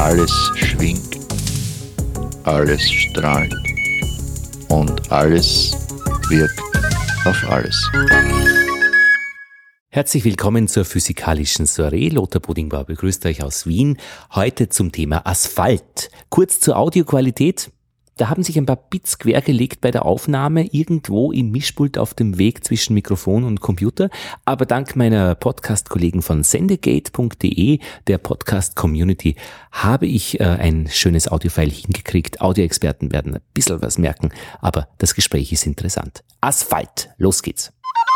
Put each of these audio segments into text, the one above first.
Alles schwingt, alles strahlt und alles wirkt auf alles. Herzlich willkommen zur physikalischen Soiree. Lothar Bodingbauer begrüßt euch aus Wien. Heute zum Thema Asphalt. Kurz zur Audioqualität. Da haben sich ein paar Bits quergelegt bei der Aufnahme irgendwo im Mischpult auf dem Weg zwischen Mikrofon und Computer. Aber dank meiner Podcast-Kollegen von sendegate.de, der Podcast-Community, habe ich ein schönes Audiofile hingekriegt. Audioexperten werden ein bisschen was merken, aber das Gespräch ist interessant. Asphalt, los geht's.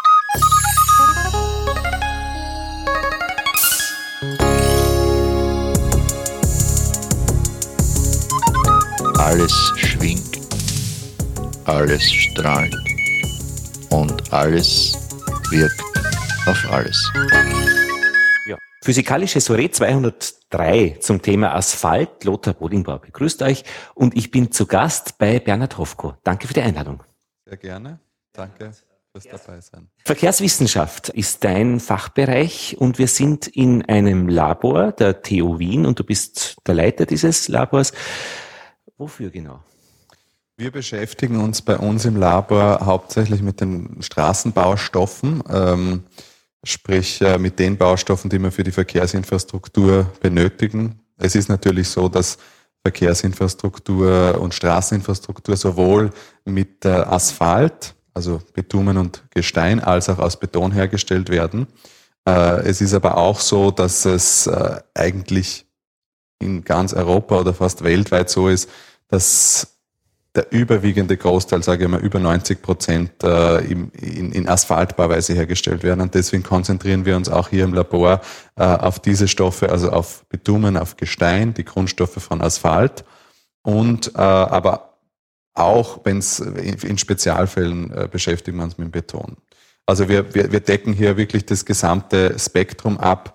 Alles schwingt, alles strahlt und alles wirkt auf alles. Ja. Physikalische Soiree 203 zum Thema Asphalt. Lothar Bodingbauer begrüßt euch und ich bin zu Gast bei Bernhard Hofko. Danke für die Einladung. Sehr gerne. Danke fürs Dabeisein. Verkehrswissenschaft ist dein Fachbereich und wir sind in einem Labor der TU Wien und du bist der Leiter dieses Labors. Wofür genau? Wir beschäftigen uns bei uns im Labor hauptsächlich mit den Straßenbaustoffen, sprich mit den Baustoffen, die wir für die Verkehrsinfrastruktur benötigen. Es ist natürlich so, dass Verkehrsinfrastruktur und Straßeninfrastruktur sowohl mit Asphalt, also Bitumen und Gestein, als auch aus Beton hergestellt werden. Es ist aber auch so, dass es eigentlich in ganz Europa oder fast weltweit so ist, dass der überwiegende Großteil, sage ich mal, über 90% in Asphaltbauweise hergestellt werden. Und deswegen konzentrieren wir uns auch hier im Labor auf diese Stoffe, also auf Bitumen, auf Gestein, die Grundstoffe von Asphalt. Und aber auch, wenn es in Spezialfällen beschäftigen wir uns mit Beton. Also wir decken hier wirklich das gesamte Spektrum ab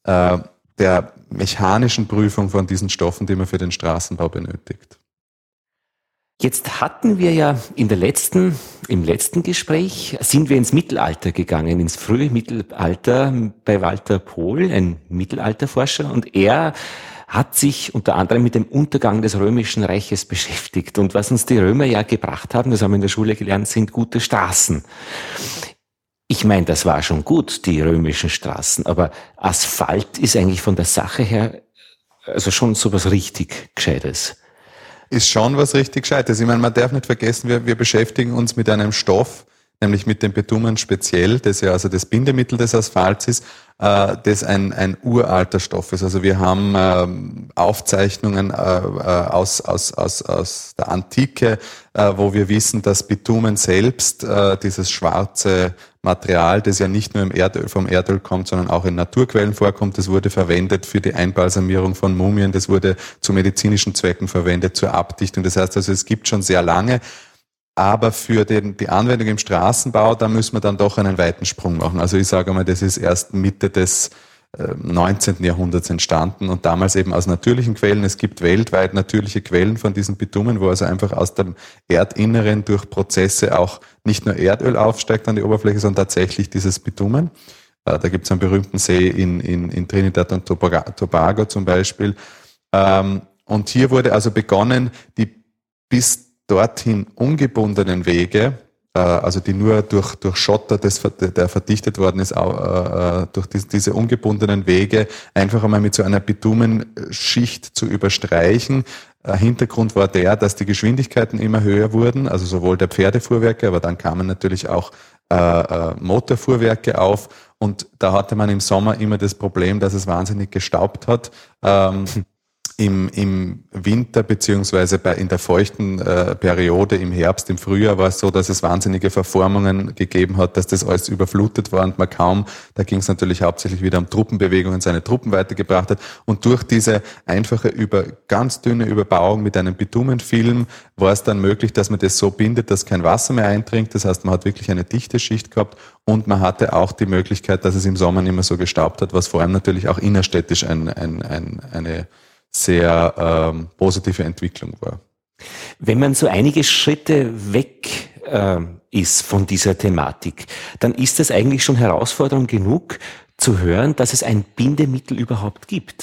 der mechanischen Prüfung von diesen Stoffen, die man für den Straßenbau benötigt. Jetzt hatten wir ja im letzten Gespräch, sind wir ins Mittelalter gegangen, ins frühe Mittelalter bei Walter Pohl, ein Mittelalterforscher, und er hat sich unter anderem mit dem Untergang des Römischen Reiches beschäftigt. Und was uns die Römer ja gebracht haben, das haben wir in der Schule gelernt, sind gute Straßen. Ich meine, das war schon gut, die römischen Straßen, aber Asphalt ist eigentlich von der Sache her also schon so was richtig Gescheites. Ist schon was richtig Gescheites. Ich meine, man darf nicht vergessen, wir beschäftigen uns mit einem Stoff, nämlich mit dem Bitumen speziell, das ja also das Bindemittel des Asphalts ist, das ein uralter Stoff ist. Also wir haben Aufzeichnungen aus der Antike, wo wir wissen, dass Bitumen selbst, dieses schwarze Material, das ja nicht nur vom Erdöl kommt, sondern auch in Naturquellen vorkommt, das wurde verwendet für die Einbalsamierung von Mumien, das wurde zu medizinischen Zwecken verwendet, zur Abdichtung. Das heißt also, es gibt schon sehr lange. Aber für die Anwendung im Straßenbau, da müssen wir dann doch einen weiten Sprung machen. Also ich sage mal, das ist erst Mitte des 19. Jahrhunderts entstanden und damals eben aus natürlichen Quellen. Es gibt weltweit natürliche Quellen von diesen Bitumen, wo also einfach aus dem Erdinneren durch Prozesse auch nicht nur Erdöl aufsteigt an die Oberfläche, sondern tatsächlich dieses Bitumen. Da gibt es einen berühmten See in Trinidad und Tobago zum Beispiel. Und hier wurde also begonnen, die bis dorthin ungebundenen Wege, also die nur durch Schotter, der verdichtet worden ist, durch diese ungebundenen Wege einfach einmal mit so einer Bitumenschicht zu überstreichen. Hintergrund war der, dass die Geschwindigkeiten immer höher wurden, also sowohl der Pferdefuhrwerke, aber dann kamen natürlich auch Motorfuhrwerke auf und da hatte man im Sommer immer das Problem, dass es wahnsinnig gestaubt hat. Im Winter beziehungsweise in der feuchten Periode im Herbst, im Frühjahr war es so, dass es wahnsinnige Verformungen gegeben hat, dass das alles überflutet war und da ging es natürlich hauptsächlich wieder um Truppenbewegungen, seine Truppen weitergebracht hat und durch diese einfache ganz dünne Überbauung mit einem Bitumenfilm war es dann möglich, dass man das so bindet, dass kein Wasser mehr eindringt, das heißt, man hat wirklich eine dichte Schicht gehabt und man hatte auch die Möglichkeit, dass es im Sommer nicht mehr so gestaubt hat, was vor allem natürlich auch innerstädtisch eine sehr positive Entwicklung war. Wenn man so einige Schritte weg ist von dieser Thematik, dann ist das eigentlich schon Herausforderung genug zu hören, dass es ein Bindemittel überhaupt gibt.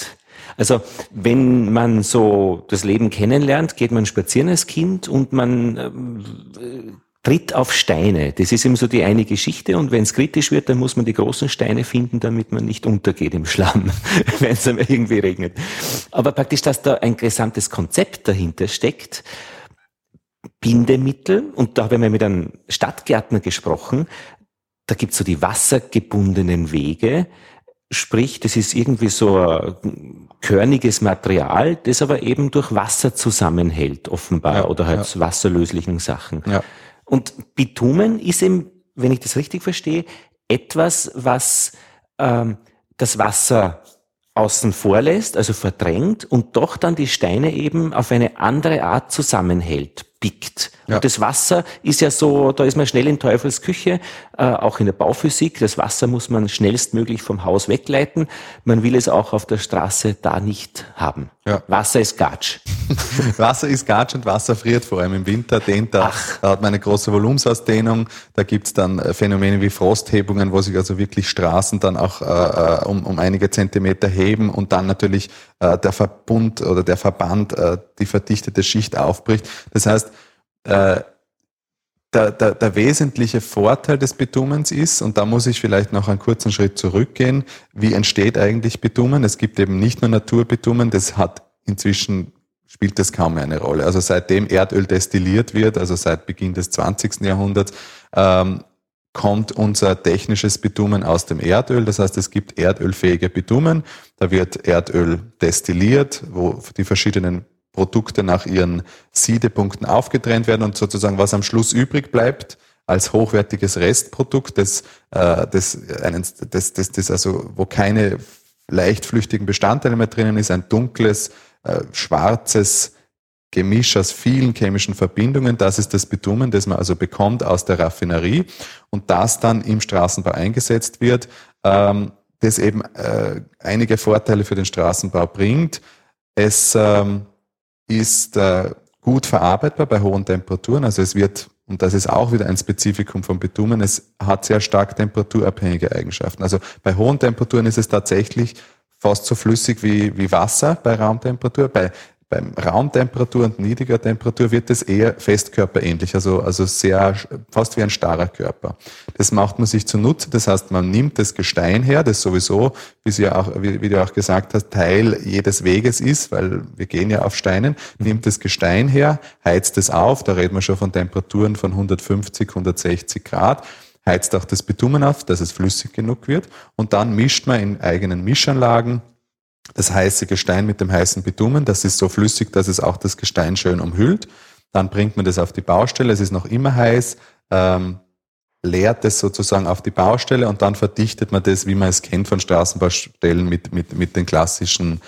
Also wenn man so das Leben kennenlernt, geht man spazieren als Kind und man tritt auf Steine. Das ist eben so die eine Geschichte, und wenn es kritisch wird, dann muss man die großen Steine finden, damit man nicht untergeht im Schlamm, wenn es einmal irgendwie regnet. Aber praktisch, dass da ein gesamtes Konzept dahinter steckt, Bindemittel, und da habe ich mal mit einem Stadtgärtner gesprochen, da gibt's so die wassergebundenen Wege, sprich, das ist irgendwie so ein körniges Material, das aber eben durch Wasser zusammenhält, offenbar, Ja, oder halt ja. wasserlöslichen Sachen. Ja. Und Bitumen ist eben, wenn ich das richtig verstehe, etwas, was das Wasser außen vor lässt, also verdrängt, und doch dann die Steine eben auf eine andere Art zusammenhält, pickt. Ja. Und das Wasser ist ja so, da ist man schnell in Teufels Küche, auch in der Bauphysik. Das Wasser muss man schnellstmöglich vom Haus wegleiten. Man will es auch auf der Straße da nicht haben. Ja. Wasser ist Gatsch. Wasser ist Gatsch und Wasser friert, vor allem im Winter. Da hat man eine große Volumensausdehnung. Da gibt's dann Phänomene wie Frosthebungen, wo sich also wirklich Straßen dann auch um einige Zentimeter heben und dann natürlich der Verbund oder der Verband die verdichtete Schicht aufbricht. Das heißt, der wesentliche Vorteil des Bitumens ist, und da muss ich vielleicht noch einen kurzen Schritt zurückgehen, wie entsteht eigentlich Bitumen? Es gibt eben nicht nur Naturbitumen, das hat inzwischen, spielt das kaum mehr eine Rolle. Also seitdem Erdöl destilliert wird, also seit Beginn des 20. Jahrhunderts, kommt unser technisches Bitumen aus dem Erdöl. Das heißt, es gibt erdölfähige Bitumen, da wird Erdöl destilliert, wo die verschiedenen Produkte nach ihren Siedepunkten aufgetrennt werden, und sozusagen was am Schluss übrig bleibt als hochwertiges Restprodukt, das also, wo keine leichtflüchtigen Bestandteile mehr drinnen ist, ein dunkles, schwarzes Gemisch aus vielen chemischen Verbindungen, das ist das Bitumen, das man also bekommt aus der Raffinerie und das dann im Straßenbau eingesetzt wird, das eben einige Vorteile für den Straßenbau bringt. Es ist gut verarbeitbar bei hohen Temperaturen, also es wird, und das ist auch wieder ein Spezifikum von Bitumen, es hat sehr stark temperaturabhängige Eigenschaften. Also bei hohen Temperaturen ist es tatsächlich fast so flüssig wie Wasser bei Raumtemperatur. Beim Raumtemperatur und niedriger Temperatur wird es eher festkörperähnlich, also sehr, fast wie ein starrer Körper. Das macht man sich zunutze, das heißt, man nimmt das Gestein her, das sowieso, wie du auch gesagt hast, Teil jedes Weges ist, weil wir gehen ja auf Steinen, nimmt das Gestein her, heizt es auf, da reden wir schon von Temperaturen von 150, 160 Grad, heizt auch das Bitumen auf, dass es flüssig genug wird, und dann mischt man in eigenen Mischanlagen das heiße Gestein mit dem heißen Bitumen, das ist so flüssig, dass es auch das Gestein schön umhüllt. Dann bringt man das auf die Baustelle, es ist noch immer heiß, leert es sozusagen auf die Baustelle und dann verdichtet man das, wie man es kennt von Straßenbaustellen, mit den klassischen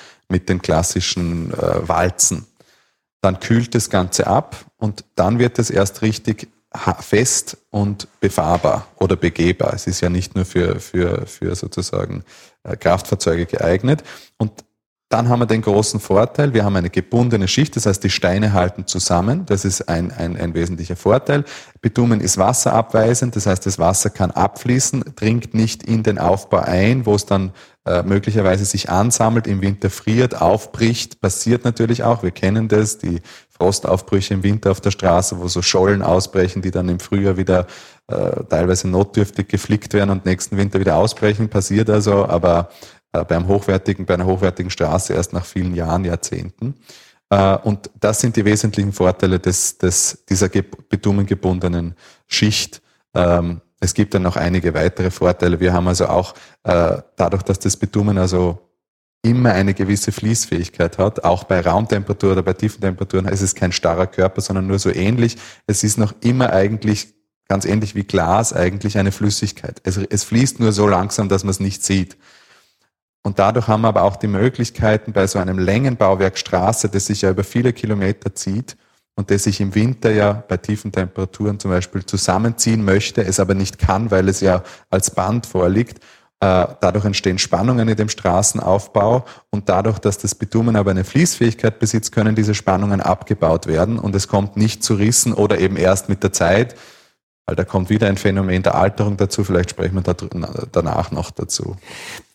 Walzen. Dann kühlt das Ganze ab und dann wird es erst richtig fest und befahrbar oder begehbar. Es ist ja nicht nur für sozusagen Kraftfahrzeuge geeignet. Und dann haben wir den großen Vorteil, wir haben eine gebundene Schicht, das heißt, die Steine halten zusammen. Das ist ein wesentlicher Vorteil. Bitumen ist wasserabweisend, das heißt, das Wasser kann abfließen, dringt nicht in den Aufbau ein, wo es dann möglicherweise sich ansammelt, im Winter friert, aufbricht, passiert natürlich auch. Wir kennen das, die Frostaufbrüche im Winter auf der Straße, wo so Schollen ausbrechen, die dann im Frühjahr wieder teilweise notdürftig geflickt werden und nächsten Winter wieder ausbrechen, passiert also, aber bei einer hochwertigen Straße erst nach vielen Jahren, Jahrzehnten. Und das sind die wesentlichen Vorteile dieser bitumengebundenen Schicht. Es gibt dann noch einige weitere Vorteile. Wir haben also auch, dadurch, dass das Bitumen also immer eine gewisse Fließfähigkeit hat, auch bei Raumtemperatur oder bei tiefen Temperaturen, ist es kein starrer Körper, sondern nur so ähnlich. Es ist noch immer eigentlich ganz ähnlich wie Glas eigentlich eine Flüssigkeit. Es fließt nur so langsam, dass man es nicht sieht. Und dadurch haben wir aber auch die Möglichkeiten bei so einem Längenbauwerk Straße, das sich ja über viele Kilometer zieht und das sich im Winter ja bei tiefen Temperaturen zum Beispiel zusammenziehen möchte, es aber nicht kann, weil es ja als Band vorliegt. Dadurch entstehen Spannungen in dem Straßenaufbau und dadurch, dass das Bitumen aber eine Fließfähigkeit besitzt, können diese Spannungen abgebaut werden und es kommt nicht zu Rissen oder eben erst mit der Zeit, weil da kommt wieder ein Phänomen der Alterung dazu, vielleicht sprechen wir danach noch dazu.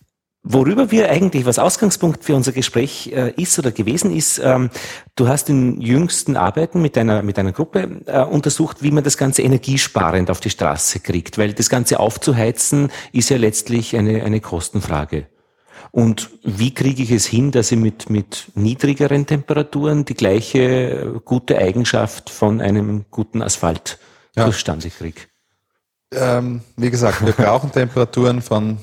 Worüber wir eigentlich, was Ausgangspunkt für unser Gespräch ist oder gewesen ist, du hast in jüngsten Arbeiten mit einer Gruppe untersucht, wie man das Ganze energiesparend auf die Straße kriegt, weil das Ganze aufzuheizen ist ja letztlich eine Kostenfrage. Und wie kriege ich es hin, dass ich mit niedrigeren Temperaturen die gleiche gute Eigenschaft von einem guten Asphalt zustande kriege? Wie gesagt, wir brauchen Temperaturen von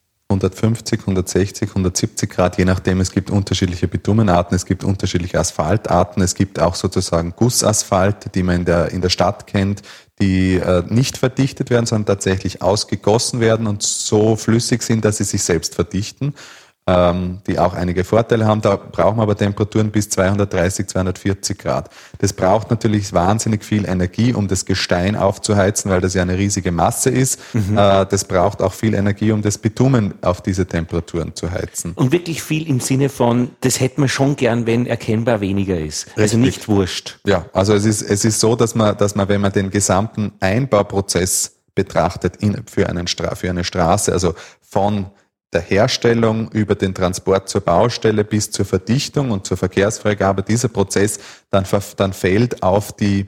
150, 160, 170 Grad, je nachdem. Es gibt unterschiedliche Bitumenarten, es gibt unterschiedliche Asphaltarten, es gibt auch sozusagen Gussasphalt, die man in der Stadt kennt, die nicht verdichtet werden, sondern tatsächlich ausgegossen werden und so flüssig sind, dass sie sich selbst verdichten, die auch einige Vorteile haben. Da brauchen wir aber Temperaturen bis 230, 240 Grad. Das braucht natürlich wahnsinnig viel Energie, um das Gestein aufzuheizen, weil das ja eine riesige Masse ist. Das braucht auch viel Energie, um das Bitumen auf diese Temperaturen zu heizen. Und wirklich viel im Sinne von, das hätte man schon gern, wenn erkennbar weniger ist. Richtig. Also nicht wurscht. Ja, also es ist so, dass man, wenn man den gesamten Einbauprozess betrachtet für eine Straße, also von der Herstellung über den Transport zur Baustelle bis zur Verdichtung und zur Verkehrsfreigabe, dieser Prozess dann fällt auf die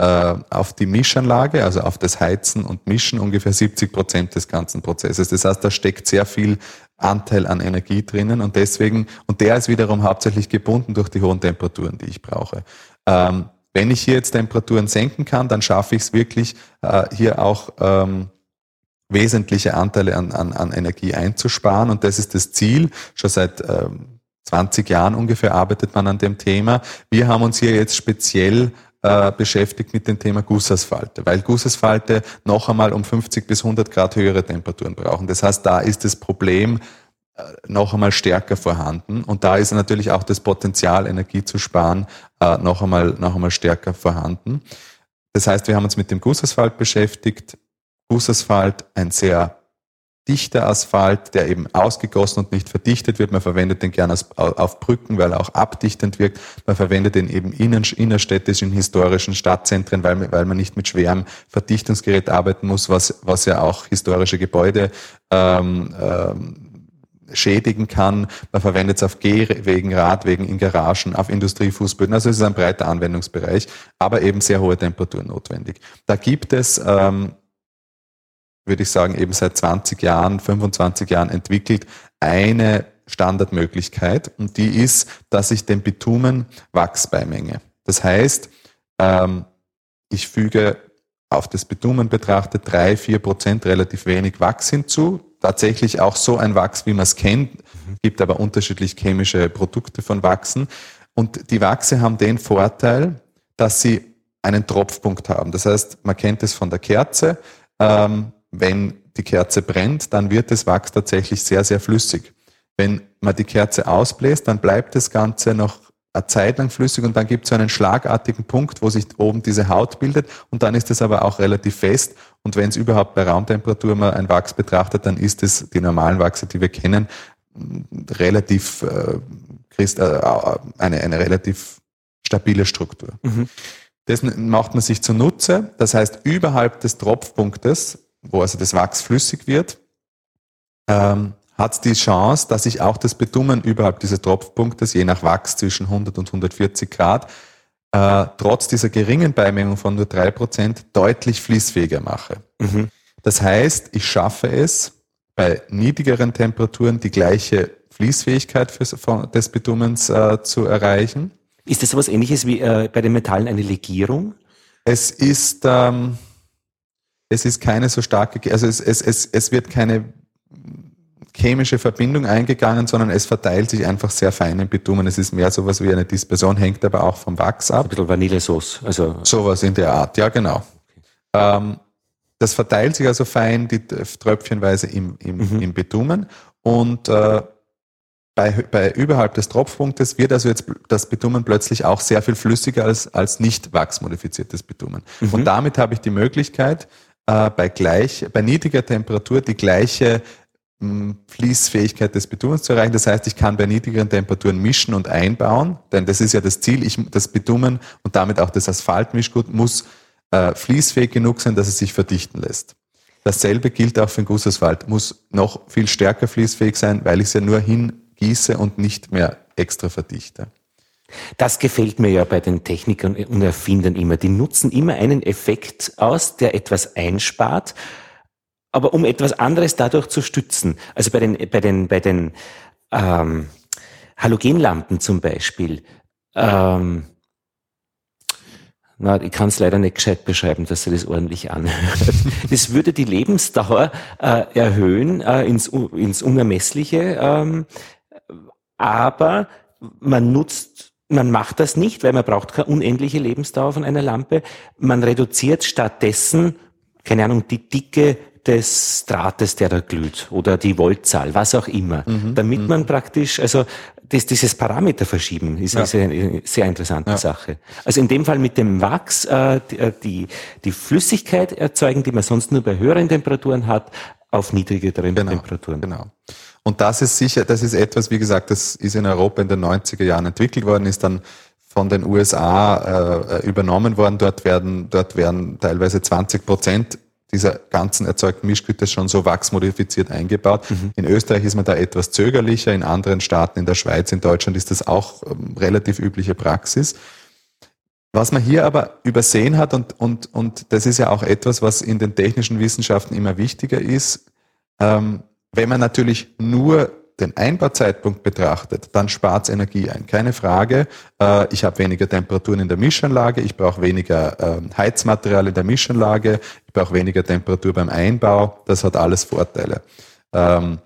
Mischanlage, also auf das Heizen und Mischen, ungefähr 70% des ganzen Prozesses. Das heißt, da steckt sehr viel Anteil an Energie drinnen und der ist wiederum hauptsächlich gebunden durch die hohen Temperaturen, die ich brauche. Wenn ich hier jetzt Temperaturen senken kann, dann schaffe ich es wirklich, hier auch wesentliche Anteile an Energie einzusparen. Und das ist das Ziel. Schon seit 20 Jahren ungefähr arbeitet man an dem Thema. Wir haben uns hier jetzt speziell beschäftigt mit dem Thema Gussasphalte, weil Gussasphalte noch einmal um 50 bis 100 Grad höhere Temperaturen brauchen. Das heißt, da ist das Problem noch einmal stärker vorhanden. Und da ist natürlich auch das Potenzial, Energie zu sparen, noch einmal stärker vorhanden. Das heißt, wir haben uns mit dem Gussasphalt beschäftigt. Gussasphalt, ein sehr dichter Asphalt, der eben ausgegossen und nicht verdichtet wird. Man verwendet den gerne auf Brücken, weil er auch abdichtend wirkt. Man verwendet den eben innerstädtischen, historischen Stadtzentren, weil man nicht mit schwerem Verdichtungsgerät arbeiten muss, was ja auch historische Gebäude schädigen kann. Man verwendet es auf Gehwegen, Radwegen, in Garagen, auf Industriefußböden. Also es ist ein breiter Anwendungsbereich, aber eben sehr hohe Temperaturen notwendig. Da gibt es würde ich sagen, eben seit 20 Jahren, 25 Jahren entwickelt, eine Standardmöglichkeit und die ist, dass ich dem Bitumen Wachs beimenge. Das heißt, ich füge auf das Bitumen betrachtet 3-4% relativ wenig Wachs hinzu. Tatsächlich auch so ein Wachs, wie man es kennt, gibt aber unterschiedlich chemische Produkte von Wachsen. Und die Wachse haben den Vorteil, dass sie einen Tropfpunkt haben. Das heißt, man kennt es von der Kerze, wenn die Kerze brennt, dann wird das Wachs tatsächlich sehr, sehr flüssig. Wenn man die Kerze ausbläst, dann bleibt das Ganze noch eine Zeit lang flüssig und dann gibt es so einen schlagartigen Punkt, wo sich oben diese Haut bildet und dann ist es aber auch relativ fest und wenn es überhaupt bei Raumtemperatur mal ein Wachs betrachtet, dann ist es die normalen Wachse, die wir kennen, relativ eine relativ stabile Struktur. Das macht man sich zunutze, das heißt überhalb des Tropfpunktes, wo also das Wachs flüssig wird, hat die Chance, dass ich auch das Bitumen überhalb dieses Tropfpunktes, je nach Wachs zwischen 100 und 140 Grad, trotz dieser geringen Beimengung von nur 3% deutlich fließfähiger mache. Das heißt, ich schaffe es, bei niedrigeren Temperaturen die gleiche Fließfähigkeit des Bitumens zu erreichen. Ist das so etwas Ähnliches wie bei den Metallen eine Legierung? Es ist keine so starke, also es wird keine chemische Verbindung eingegangen, sondern es verteilt sich einfach sehr fein im Bitumen. Es ist mehr sowas wie eine Dispersion, hängt aber auch vom Wachs ab. Ein bisschen Vanillesauce. Also sowas in der Art, ja genau. Okay. Das verteilt sich also fein, die tröpfchenweise im Bitumen und bei überhalb des Tropfpunktes wird also jetzt das Bitumen plötzlich auch sehr viel flüssiger als nicht wachsmodifiziertes Bitumen. Und damit habe ich die Möglichkeit, bei niedriger Temperatur die gleiche Fließfähigkeit des Bitumens zu erreichen. Das heißt, ich kann bei niedrigeren Temperaturen mischen und einbauen, denn das ist ja das Ziel. Das Bitumen und damit auch das Asphaltmischgut muss fließfähig genug sein, dass es sich verdichten lässt. Dasselbe gilt auch für den Gussasphalt. Muss noch viel stärker fließfähig sein, weil ich es ja nur hingieße und nicht mehr extra verdichte. Das gefällt mir ja bei den Technikern und Erfindern immer. Die nutzen immer einen Effekt aus, der etwas einspart, aber um etwas anderes dadurch zu stützen. Also bei den Halogenlampen zum Beispiel. Ich kann es leider nicht gescheit beschreiben, dass sie das ordentlich anhört. Das würde die Lebensdauer erhöhen ins Unermessliche, aber man macht das nicht, weil man braucht keine unendliche Lebensdauer von einer Lampe. Man reduziert stattdessen, keine Ahnung, die Dicke des Drahtes, der da glüht, oder die Voltzahl, was auch immer, damit man praktisch, also dieses Parameter verschieben ist eine sehr interessante Sache. Also in dem Fall mit dem Wachs die Flüssigkeit erzeugen, die man sonst nur bei höheren Temperaturen hat, auf niedrigeren Temperaturen. Genau. Und das ist etwas, wie gesagt, das ist in Europa in den 90er Jahren entwickelt worden, ist dann von den USA übernommen worden. Dort werden teilweise 20% dieser ganzen erzeugten Mischgüter schon so wachsmodifiziert eingebaut. In Österreich ist man da etwas zögerlicher, in anderen Staaten, in der Schweiz, in Deutschland ist das auch relativ übliche Praxis. Was man hier aber übersehen hat, und das ist ja auch etwas, was in den technischen Wissenschaften immer wichtiger ist, wenn man natürlich nur den Einbauzeitpunkt betrachtet, dann spart es Energie ein. Keine Frage. Ich habe weniger Temperaturen in der Mischanlage, ich brauche weniger Heizmaterial in der Mischanlage, ich brauche weniger Temperatur beim Einbau. Das hat alles Vorteile. Man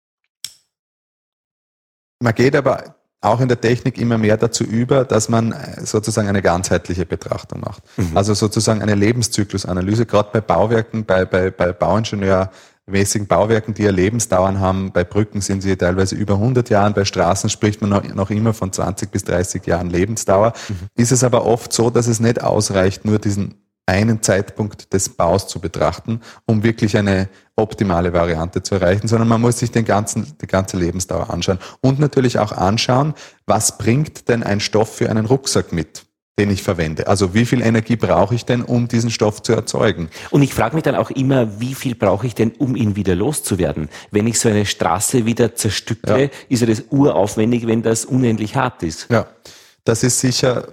geht aber auch in der Technik immer mehr dazu über, dass man sozusagen eine ganzheitliche Betrachtung macht. Also sozusagen eine Lebenszyklusanalyse, gerade bei Bauwerken, bei bauingenieurmäßigen Bauwerken, die ja Lebensdauern haben. Bei Brücken sind sie teilweise über 100 Jahren, bei Straßen spricht man noch immer von 20 bis 30 Jahren Lebensdauer. Ist es aber oft so, dass es nicht ausreicht, nur diesen einen Zeitpunkt des Baus zu betrachten, um wirklich eine optimale Variante zu erreichen, sondern man muss sich die ganze Lebensdauer anschauen und natürlich auch anschauen, was bringt denn ein Stoff für einen Rucksack mit, den ich verwende. Also wie viel Energie brauche ich denn, um diesen Stoff zu erzeugen? Und ich frage mich dann auch immer, wie viel brauche ich denn, um ihn wieder loszuwerden? Wenn ich so eine Straße wieder zerstückle, ist ja das uraufwendig, wenn das unendlich hart ist. Ja, das ist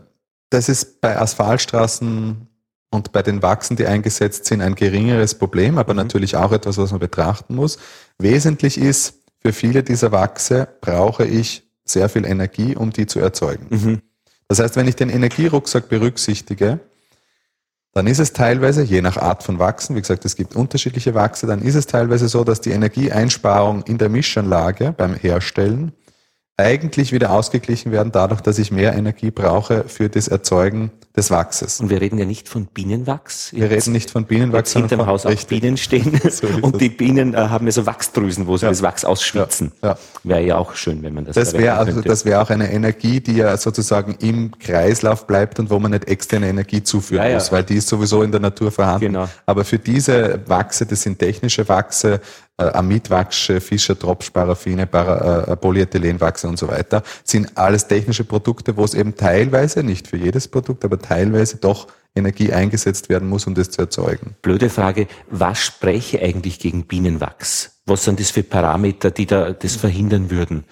bei Asphaltstraßen und bei den Wachsen, die eingesetzt sind, ein geringeres Problem, aber natürlich auch etwas, was man betrachten muss. Wesentlich ist, für viele dieser Wachse brauche ich sehr viel Energie, um die zu erzeugen. Das heißt, wenn ich den Energierucksack berücksichtige, dann ist es teilweise, je nach Art von Wachsen, wie gesagt, es gibt unterschiedliche Wachse, dann ist es teilweise so, dass die Energieeinsparung in der Mischanlage beim Herstellen eigentlich wieder ausgeglichen werden dadurch, dass ich mehr Energie brauche für das Erzeugen des Wachses. Und wir reden ja nicht von Bienenwachs. Wir reden nicht von Bienenwachs, sondern hinterm Haus auch Bienen stehen. So und die Bienen haben ja so Wachsdrüsen, wo sie das Wachs ausschwitzen. Wäre ja auch schön, wenn man das Das wäre auch eine Energie, die ja sozusagen im Kreislauf bleibt und wo man nicht externe Energie zuführen muss, weil die ist sowieso in der Natur vorhanden. Genau. Aber für diese Wachse, das sind technische Wachse, Amidwachse, Fischer, Tropsch, Paraffine, Polyethylenwachse und so weiter, sind alles technische Produkte, wo es eben teilweise, nicht für jedes Produkt, aber teilweise doch Energie eingesetzt werden muss, um das zu erzeugen. Blöde Frage, was spreche eigentlich gegen Bienenwachs? Was sind das für Parameter, die da das verhindern würden?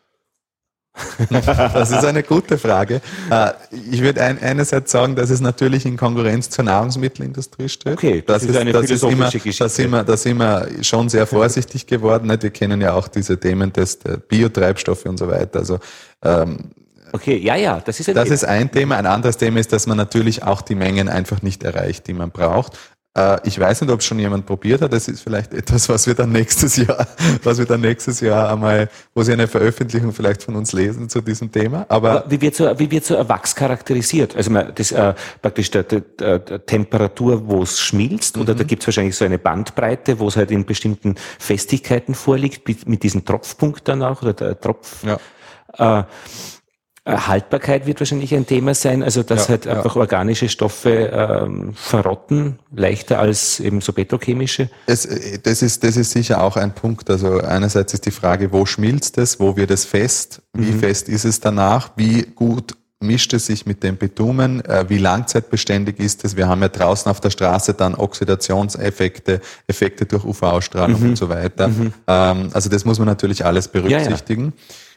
Das ist eine gute Frage. Ich würde einerseits sagen, dass es natürlich in Konkurrenz zur Nahrungsmittelindustrie steht. Okay, das ist eine philosophische Geschichte. Da sind wir schon sehr vorsichtig geworden. Wir kennen ja auch diese Themen des Biotreibstoffe und so weiter. Also okay, das ist ein Thema. Ein anderes Thema ist, dass man natürlich auch die Mengen einfach nicht erreicht, die man braucht. Ich weiß nicht, ob es schon jemand probiert hat. Das ist vielleicht etwas, was wir dann nächstes Jahr einmal, wo Sie eine Veröffentlichung vielleicht von uns lesen zu diesem Thema. Aber wie wird so ein Wachs charakterisiert? Also das praktisch der Temperatur, wo es schmilzt, oder da gibt es wahrscheinlich so eine Bandbreite, wo es halt in bestimmten Festigkeiten vorliegt, mit diesem Tropfpunkt dann auch, oder der Tropf. Haltbarkeit wird wahrscheinlich ein Thema sein, also dass einfach organische Stoffe verrotten, leichter als eben so petrochemische. Das ist sicher auch ein Punkt. Also einerseits ist die Frage, wo schmilzt es, wo wird es fest, wie fest ist es danach, wie gut mischt es sich mit dem Bitumen, wie langzeitbeständig ist es. Wir haben ja draußen auf der Straße dann Oxidationseffekte, Effekte durch UV-Strahlung und so weiter. Also das muss man natürlich alles berücksichtigen.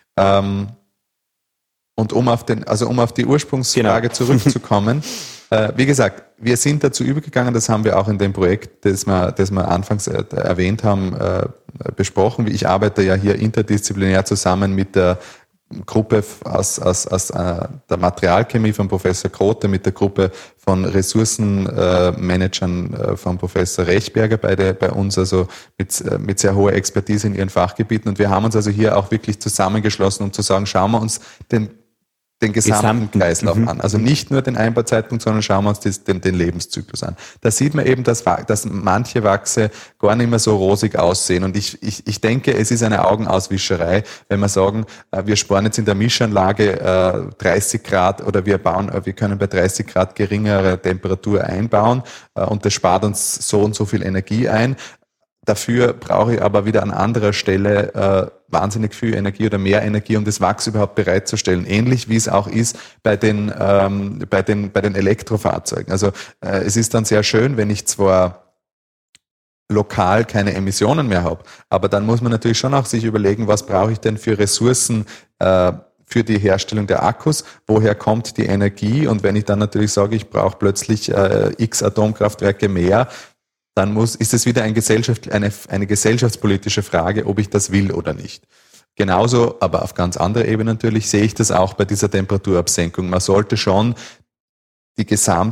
Und um auf die Ursprungsfrage zurückzukommen, wie gesagt, wir sind dazu übergegangen, das haben wir auch in dem Projekt, das wir anfangs erwähnt haben, besprochen. Ich arbeite ja hier interdisziplinär zusammen mit der Gruppe aus der Materialchemie von Professor Grote, mit der Gruppe von Ressourcenmanagern von Professor Rechberger bei uns, also mit sehr hoher Expertise in ihren Fachgebieten. Und wir haben uns also hier auch wirklich zusammengeschlossen, um zu sagen, schauen wir uns den gesamten Kreislauf an. Also nicht nur den Einbauzeitpunkt, sondern schauen wir uns den Lebenszyklus an. Da sieht man eben, dass manche Wachse gar nicht mehr so rosig aussehen. Und ich denke, es ist eine Augenauswischerei, wenn wir sagen, wir sparen jetzt in der Mischanlage 30 Grad oder wir können bei 30 Grad geringere Temperatur einbauen und das spart uns so und so viel Energie ein. Dafür brauche ich aber wieder an anderer Stelle wahnsinnig viel Energie oder mehr Energie, um das Wachs überhaupt bereitzustellen. Ähnlich wie es auch ist bei den Elektrofahrzeugen. Also es ist dann sehr schön, wenn ich zwar lokal keine Emissionen mehr habe, aber dann muss man natürlich schon auch sich überlegen, was brauche ich denn für Ressourcen für die Herstellung der Akkus, woher kommt die Energie? Und wenn ich dann natürlich sage, ich brauche plötzlich x Atomkraftwerke mehr, dann ist es wieder eine gesellschaftspolitische Frage, ob ich das will oder nicht. Genauso, aber auf ganz anderer Ebene natürlich, sehe ich das auch bei dieser Temperaturabsenkung. Man sollte schon den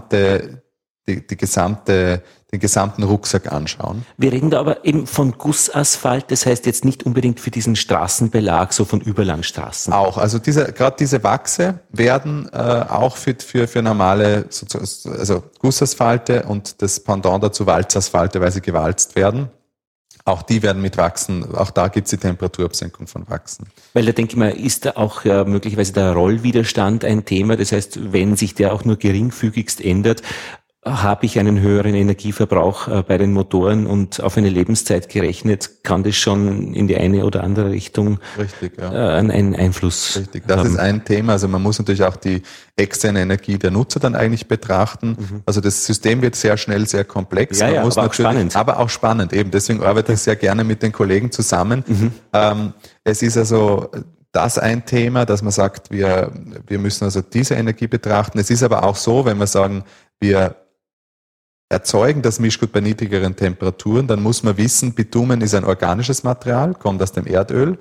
gesamten Rucksack anschauen. Wir reden da aber eben von Gussasphalt, das heißt jetzt nicht unbedingt für diesen Straßenbelag, so von Überlandstraßen. Auch, also gerade diese Wachse werden auch für normale, also Gussasphalte und das Pendant dazu Walzasphalte, weil sie gewalzt werden. Auch die werden mit Wachsen, auch da gibt es die Temperaturabsenkung von Wachsen. Weil da denke ich mal, ist da auch möglicherweise der Rollwiderstand ein Thema, das heißt, wenn sich der auch nur geringfügigst ändert, habe ich einen höheren Energieverbrauch bei den Motoren und auf eine Lebenszeit gerechnet, kann das schon in die eine oder andere Richtung einen Einfluss haben. Das ist ein Thema. Also man muss natürlich auch die externe Energie der Nutzer dann eigentlich betrachten. Also das System wird sehr schnell sehr komplex. Aber auch spannend. Aber auch spannend, eben. Deswegen arbeite ich sehr gerne mit den Kollegen zusammen. Es ist also das ein Thema, dass man sagt, wir müssen also diese Energie betrachten. Es ist aber auch so, wenn wir sagen, wir erzeugen das Mischgut bei niedrigeren Temperaturen, dann muss man wissen, Bitumen ist ein organisches Material, kommt aus dem Erdöl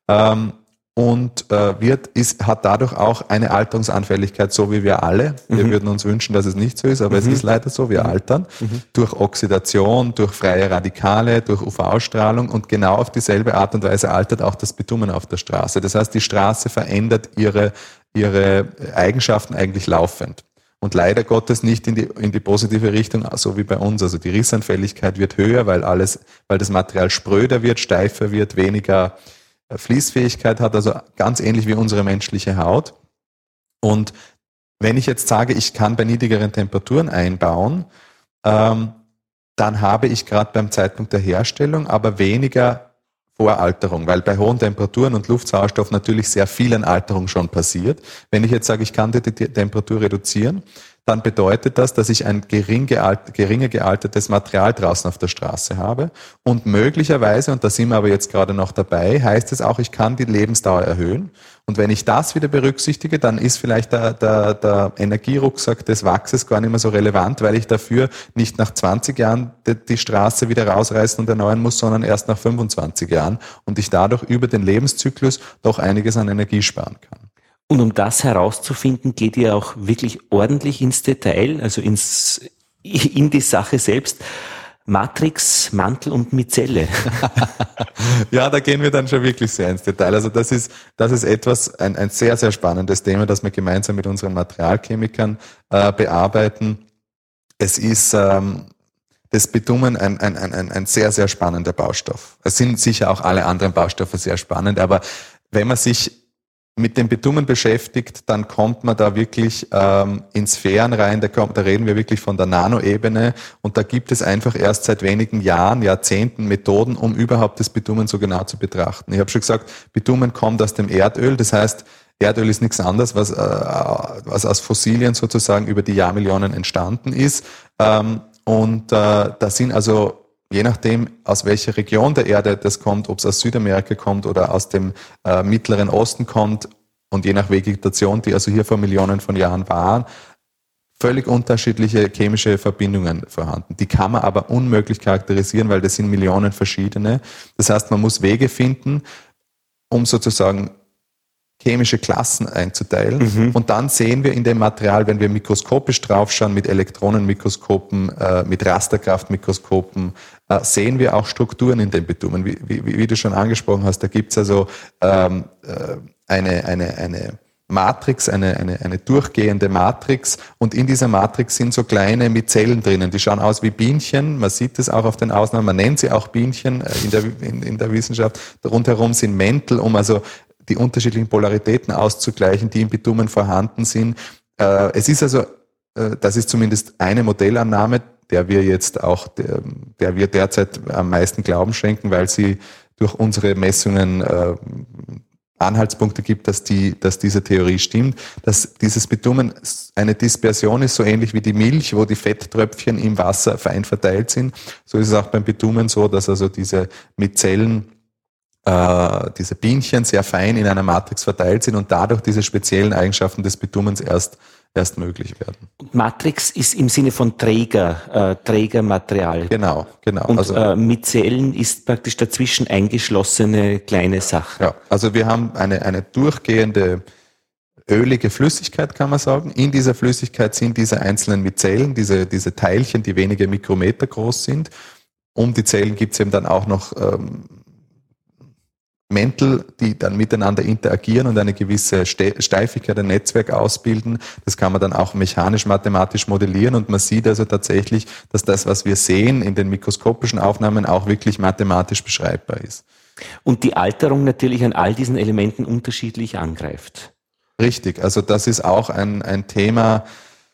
und hat dadurch auch eine Alterungsanfälligkeit, so wie wir alle. Wir würden uns wünschen, dass es nicht so ist, aber es ist leider so, wir altern durch Oxidation, durch freie Radikale, durch UV-Strahlung und genau auf dieselbe Art und Weise altert auch das Bitumen auf der Straße. Das heißt, die Straße verändert ihre Eigenschaften eigentlich laufend. Und leider Gottes nicht in die positive Richtung, so wie bei uns. Also die Rissanfälligkeit wird höher, weil das Material spröder wird, steifer wird, weniger Fließfähigkeit hat, also ganz ähnlich wie unsere menschliche Haut. Und wenn ich jetzt sage, ich kann bei niedrigeren Temperaturen einbauen, dann habe ich gerade beim Zeitpunkt der Herstellung aber weniger Voralterung, weil bei hohen Temperaturen und Luftsauerstoff natürlich sehr viel an Alterung schon passiert. Wenn ich jetzt sage, ich kann die Temperatur reduzieren, dann bedeutet das, dass ich ein geringer gealtertes Material draußen auf der Straße habe und möglicherweise, und da sind wir aber jetzt gerade noch dabei, heißt es auch, ich kann die Lebensdauer erhöhen. Und wenn ich das wieder berücksichtige, dann ist vielleicht der Energierucksack des Wachses gar nicht mehr so relevant, weil ich dafür nicht nach 20 Jahren die Straße wieder rausreißen und erneuern muss, sondern erst nach 25 Jahren und ich dadurch über den Lebenszyklus doch einiges an Energie sparen kann. Und um das herauszufinden, geht ihr auch wirklich ordentlich ins Detail, also in die Sache selbst. Matrix, Mantel und Mizelle. Ja, da gehen wir dann schon wirklich sehr ins Detail. Also das ist ein sehr, sehr spannendes Thema, das wir gemeinsam mit unseren Materialchemikern bearbeiten. Es ist das Bitumen ein sehr, sehr spannender Baustoff. Es sind sicher auch alle anderen Baustoffe sehr spannend, aber wenn man sich mit dem Bitumen beschäftigt, dann kommt man da wirklich in Sphären rein, da reden wir wirklich von der Nanoebene und da gibt es einfach erst seit wenigen Jahren, Jahrzehnten Methoden, um überhaupt das Bitumen so genau zu betrachten. Ich habe schon gesagt, Bitumen kommt aus dem Erdöl, das heißt, Erdöl ist nichts anderes, was aus Fossilien sozusagen über die Jahrmillionen entstanden ist. Da sind also, je nachdem, aus welcher Region der Erde das kommt, ob es aus Südamerika kommt oder aus dem Mittleren Osten kommt und je nach Vegetation, die also hier vor Millionen von Jahren waren, völlig unterschiedliche chemische Verbindungen vorhanden. Die kann man aber unmöglich charakterisieren, weil das sind Millionen verschiedene. Das heißt, man muss Wege finden, um sozusagen chemische Klassen einzuteilen. Und dann sehen wir in dem Material, wenn wir mikroskopisch draufschauen, mit Elektronenmikroskopen, mit Rasterkraftmikroskopen, sehen wir auch Strukturen in den Bitumen. Wie du schon angesprochen hast, da gibt's also eine Matrix, eine durchgehende Matrix, und in dieser Matrix sind so kleine Mizellen drinnen, die schauen aus wie Bienchen, man sieht es auch auf den Ausnahmen, man nennt sie auch Bienchen in der Wissenschaft. Rundherum sind Mäntel, um also die unterschiedlichen Polaritäten auszugleichen, die im Bitumen vorhanden sind. Es ist also, das ist zumindest eine Modellannahme, der wir derzeit am meisten Glauben schenken, weil sie durch unsere Messungen Anhaltspunkte gibt, dass diese Theorie stimmt, dass dieses Bitumen eine Dispersion ist, so ähnlich wie die Milch, wo die Fetttröpfchen im Wasser fein verteilt sind. So ist es auch beim Bitumen so, dass also diese Mizellen, diese Bienchen sehr fein in einer Matrix verteilt sind und dadurch diese speziellen Eigenschaften des Bitumens erst möglich werden. Matrix ist im Sinne von Trägermaterial. Genau. Und also, Mizellen ist praktisch dazwischen eingeschlossene kleine Sache. Ja, also wir haben eine durchgehende ölige Flüssigkeit, kann man sagen. In dieser Flüssigkeit sind diese einzelnen Mizellen, diese Teilchen, die wenige Mikrometer groß sind. Um die Zellen gibt es eben dann auch noch Mäntel, die dann miteinander interagieren und eine gewisse Steifigkeit, ein Netzwerk ausbilden. Das kann man dann auch mechanisch-mathematisch modellieren, und man sieht also tatsächlich, dass das, was wir sehen in den mikroskopischen Aufnahmen, auch wirklich mathematisch beschreibbar ist. Und die Alterung natürlich an all diesen Elementen unterschiedlich angreift. Richtig, also das ist auch ein Thema,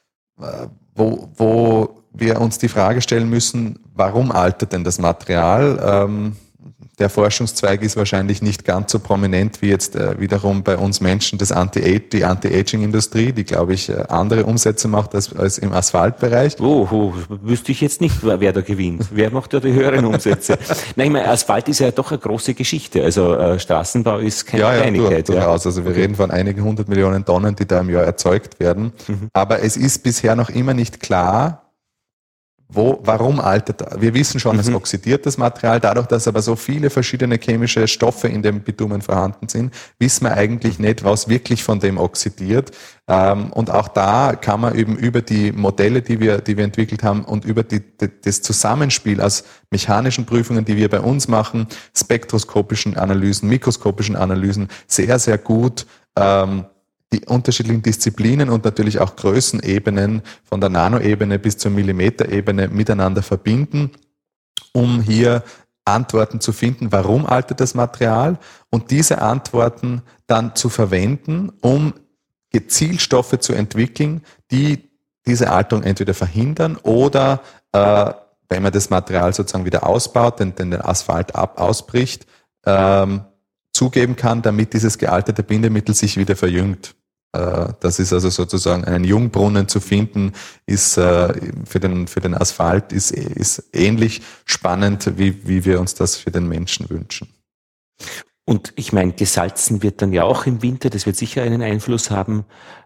wo wir uns die Frage stellen müssen, warum altert denn das Material? Der Forschungszweig ist wahrscheinlich nicht ganz so prominent wie jetzt wiederum bei uns Menschen die Anti-Aging-Industrie, die, glaube ich, andere Umsätze macht als im Asphaltbereich. Wüsste ich jetzt nicht, wer da gewinnt. Wer macht da die höheren Umsätze? Nein, ich meine, Asphalt ist ja doch eine große Geschichte. Also Straßenbau ist keine Kleinigkeit. Durchaus. Also wir reden von einigen 100 Millionen Tonnen, die da im Jahr erzeugt werden. Aber es ist bisher noch immer nicht klar, warum altert er? Wir wissen schon, es oxidiert das Material. Dadurch, dass aber so viele verschiedene chemische Stoffe in dem Bitumen vorhanden sind, wissen wir eigentlich nicht, was wirklich von dem oxidiert. Und auch da kann man eben über die Modelle, die wir entwickelt haben, und über das Zusammenspiel aus mechanischen Prüfungen, die wir bei uns machen, spektroskopischen Analysen, mikroskopischen Analysen, sehr, sehr gut die unterschiedlichen Disziplinen und natürlich auch Größenebenen von der Nanoebene bis zur Millimeterebene miteinander verbinden, um hier Antworten zu finden, warum altert das Material, und diese Antworten dann zu verwenden, um gezielt Stoffe zu entwickeln, die diese Alterung entweder verhindern oder, wenn man das Material sozusagen wieder ausbaut, den Asphalt ausbricht, zugeben kann, damit dieses gealterte Bindemittel sich wieder verjüngt. Das ist also sozusagen, einen Jungbrunnen zu finden, ist für den Asphalt ist ähnlich spannend, wie wir uns das für den Menschen wünschen. Und ich meine, gesalzen wird dann ja auch im Winter, das wird sicher einen Einfluss haben.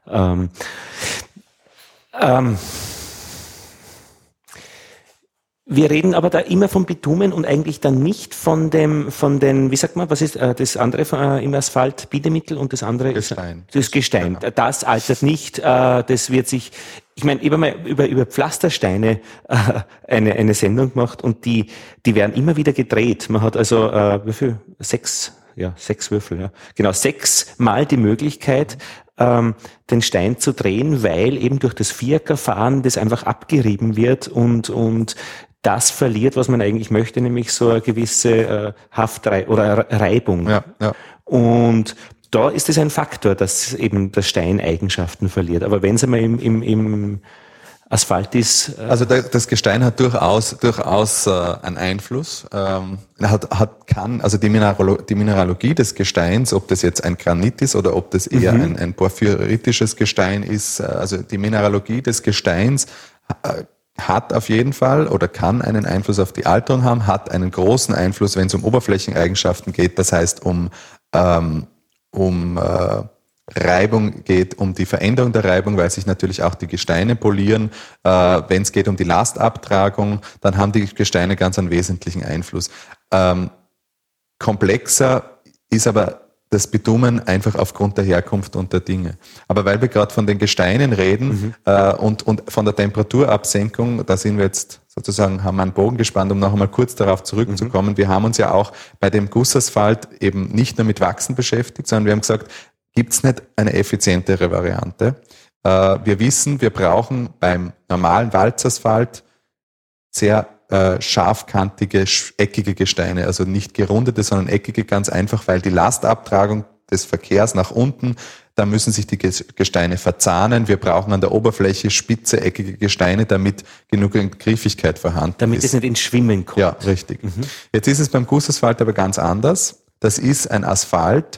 Wir reden aber da immer vom Bitumen und eigentlich dann nicht von den, wie sagt man, was ist das andere im Asphalt, Bindemittel, und das andere Gestein. Das Gestein. Genau. Das altert nicht, das wird sich, ich meine, ich habe mal über Pflastersteine eine Sendung gemacht, und die werden immer wieder gedreht. Man hat also, wie viel? 6 Würfel, ja. Genau, 6 Mal die Möglichkeit, den Stein zu drehen, weil eben durch das Viereckerfahren das einfach abgerieben wird und das verliert, was man eigentlich möchte, nämlich so eine gewisse oder Reibung. Ja. Und da ist es ein Faktor, dass eben der Stein Eigenschaften verliert. Aber wenn es einmal im Asphalt ist. Also das Gestein hat durchaus einen Einfluss. Also die Mineralogie des Gesteins, ob das jetzt ein Granit ist oder ob das eher ein porphyritisches Gestein ist, also die Mineralogie des Gesteins hat auf jeden Fall oder kann einen Einfluss auf die Alterung haben, hat einen großen Einfluss, wenn es um Oberflächeneigenschaften geht, das heißt um Reibung geht, um die Veränderung der Reibung, weil sich natürlich auch die Gesteine polieren. Wenn es geht um die Lastabtragung, dann haben die Gesteine ganz einen wesentlichen Einfluss. Komplexer ist aber das Bitumen einfach aufgrund der Herkunft und der Dinge. Aber weil wir gerade von den Gesteinen reden und von der Temperaturabsenkung, da sind wir jetzt sozusagen, haben wir einen Bogen gespannt, um noch einmal kurz darauf zurückzukommen. Wir haben uns ja auch bei dem Gussasphalt eben nicht nur mit Wachsen beschäftigt, sondern wir haben gesagt, gibt es nicht eine effizientere Variante? Wir wissen, wir brauchen beim normalen Walzasphalt sehr scharfkantige, eckige Gesteine, also nicht gerundete, sondern eckige, ganz einfach, weil die Lastabtragung des Verkehrs nach unten, da müssen sich die Gesteine verzahnen. Wir brauchen an der Oberfläche spitze, eckige Gesteine, damit genügend Griffigkeit vorhanden ist. Damit es nicht ins Schwimmen kommt. Ja, richtig. Jetzt ist es beim Gussasphalt aber ganz anders. Das ist ein Asphalt,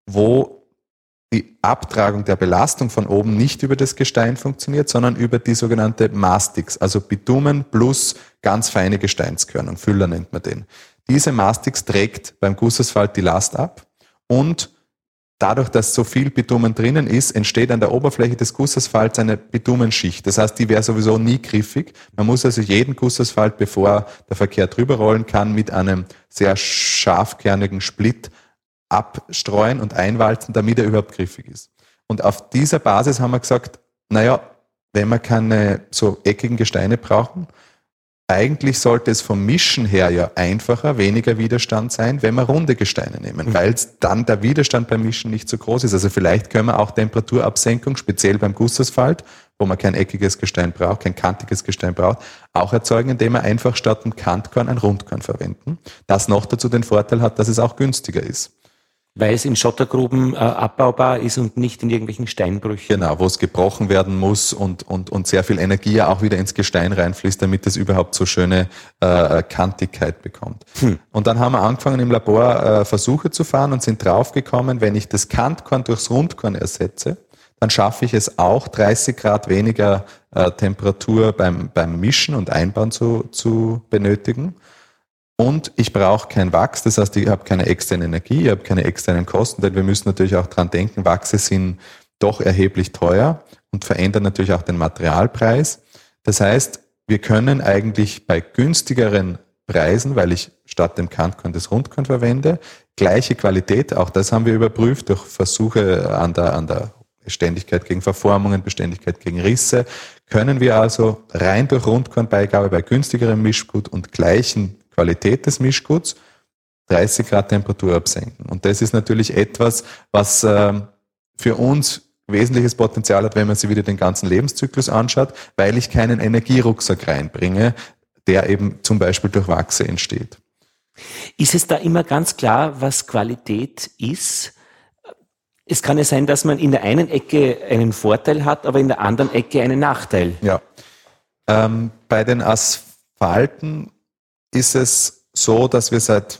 wo die Abtragung der Belastung von oben nicht über das Gestein funktioniert, sondern über die sogenannte Mastix, also Bitumen plus ganz feine Gesteinskörnung, Füller nennt man den. Diese Mastix trägt beim Gussasphalt die Last ab und dadurch, dass so viel Bitumen drinnen ist, entsteht an der Oberfläche des Gussasphalts eine Bitumenschicht. Das heißt, die wäre sowieso nie griffig. Man muss also jeden Gussasphalt, bevor der Verkehr drüber rollen kann, mit einem sehr scharfkernigen Split abstreuen und einwalzen, damit er überhaupt griffig ist. Und auf dieser Basis haben wir gesagt, naja, wenn wir keine so eckigen Gesteine brauchen, eigentlich sollte es vom Mischen her ja einfacher, weniger Widerstand sein, wenn wir runde Gesteine nehmen, weil dann der Widerstand beim Mischen nicht so groß ist. Also vielleicht können wir auch Temperaturabsenkung, speziell beim Gussasphalt, wo man kein eckiges Gestein braucht, kein kantiges Gestein braucht, auch erzeugen, indem wir einfach statt einem Kantkorn ein Rundkorn verwenden. Das noch dazu den Vorteil hat, dass es auch günstiger ist. Weil es in Schottergruben abbaubar ist und nicht in irgendwelchen Steinbrüchen. Genau, wo es gebrochen werden muss und sehr viel Energie auch wieder ins Gestein reinfließt, damit es überhaupt so schöne Kantigkeit bekommt. Und dann haben wir angefangen im Labor Versuche zu fahren und sind draufgekommen, wenn ich das Kantkorn durchs Rundkorn ersetze, dann schaffe ich es auch 30 Grad weniger Temperatur beim Mischen und Einbauen zu benötigen. Und ich brauche kein Wachs, das heißt, ich habe keine externe Energie, ich habe keine externen Kosten, denn wir müssen natürlich auch dran denken, Wachse sind doch erheblich teuer und verändern natürlich auch den Materialpreis. Das heißt, wir können eigentlich bei günstigeren Preisen, weil ich statt dem Kantkorn das Rundkorn verwende, gleiche Qualität, auch das haben wir überprüft durch Versuche an der Beständigkeit gegen Verformungen, Beständigkeit gegen Risse, können wir also rein durch Rundkornbeigabe bei günstigerem Mischgut und gleichen Qualität des Mischguts 30 Grad Temperatur absenken. Und das ist natürlich etwas, was für uns wesentliches Potenzial hat, wenn man sich wieder den ganzen Lebenszyklus anschaut, weil ich keinen Energierucksack reinbringe, der eben zum Beispiel durch Wachse entsteht. Ist es da immer ganz klar, was Qualität ist? Es kann ja sein, dass man in der einen Ecke einen Vorteil hat, aber in der anderen Ecke einen Nachteil. Ja. Bei den Asphalten ist es so, dass wir seit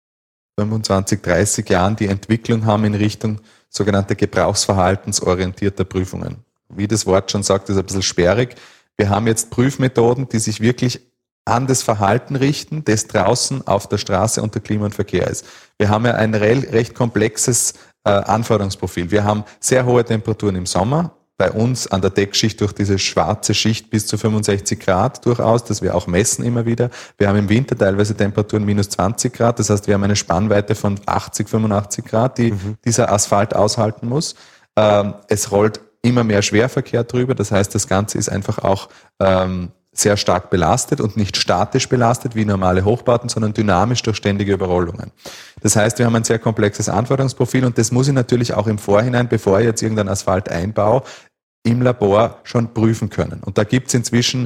25, 30 Jahren die Entwicklung haben in Richtung sogenannte gebrauchsverhaltensorientierter Prüfungen. Wie das Wort schon sagt, ist ein bisschen sperrig. Wir haben jetzt Prüfmethoden, die sich wirklich an das Verhalten richten, das draußen auf der Straße unter Klima und Verkehr ist. Wir haben ja ein recht komplexes Anforderungsprofil. Wir haben sehr hohe Temperaturen im Sommer, bei uns an der Deckschicht durch diese schwarze Schicht bis zu 65 Grad durchaus, das wir auch messen immer wieder. Wir haben im Winter teilweise Temperaturen minus 20 Grad, das heißt, wir haben eine Spannweite von 80, 85 Grad, die dieser Asphalt aushalten muss. Es rollt immer mehr Schwerverkehr drüber, das heißt, das Ganze ist einfach auch sehr stark belastet und nicht statisch belastet wie normale Hochbauten, sondern dynamisch durch ständige Überrollungen. Das heißt, wir haben ein sehr komplexes Anforderungsprofil und das muss ich natürlich auch im Vorhinein, bevor ich jetzt irgendeinen Asphalt einbaue, im Labor schon prüfen können. Und da gibt es inzwischen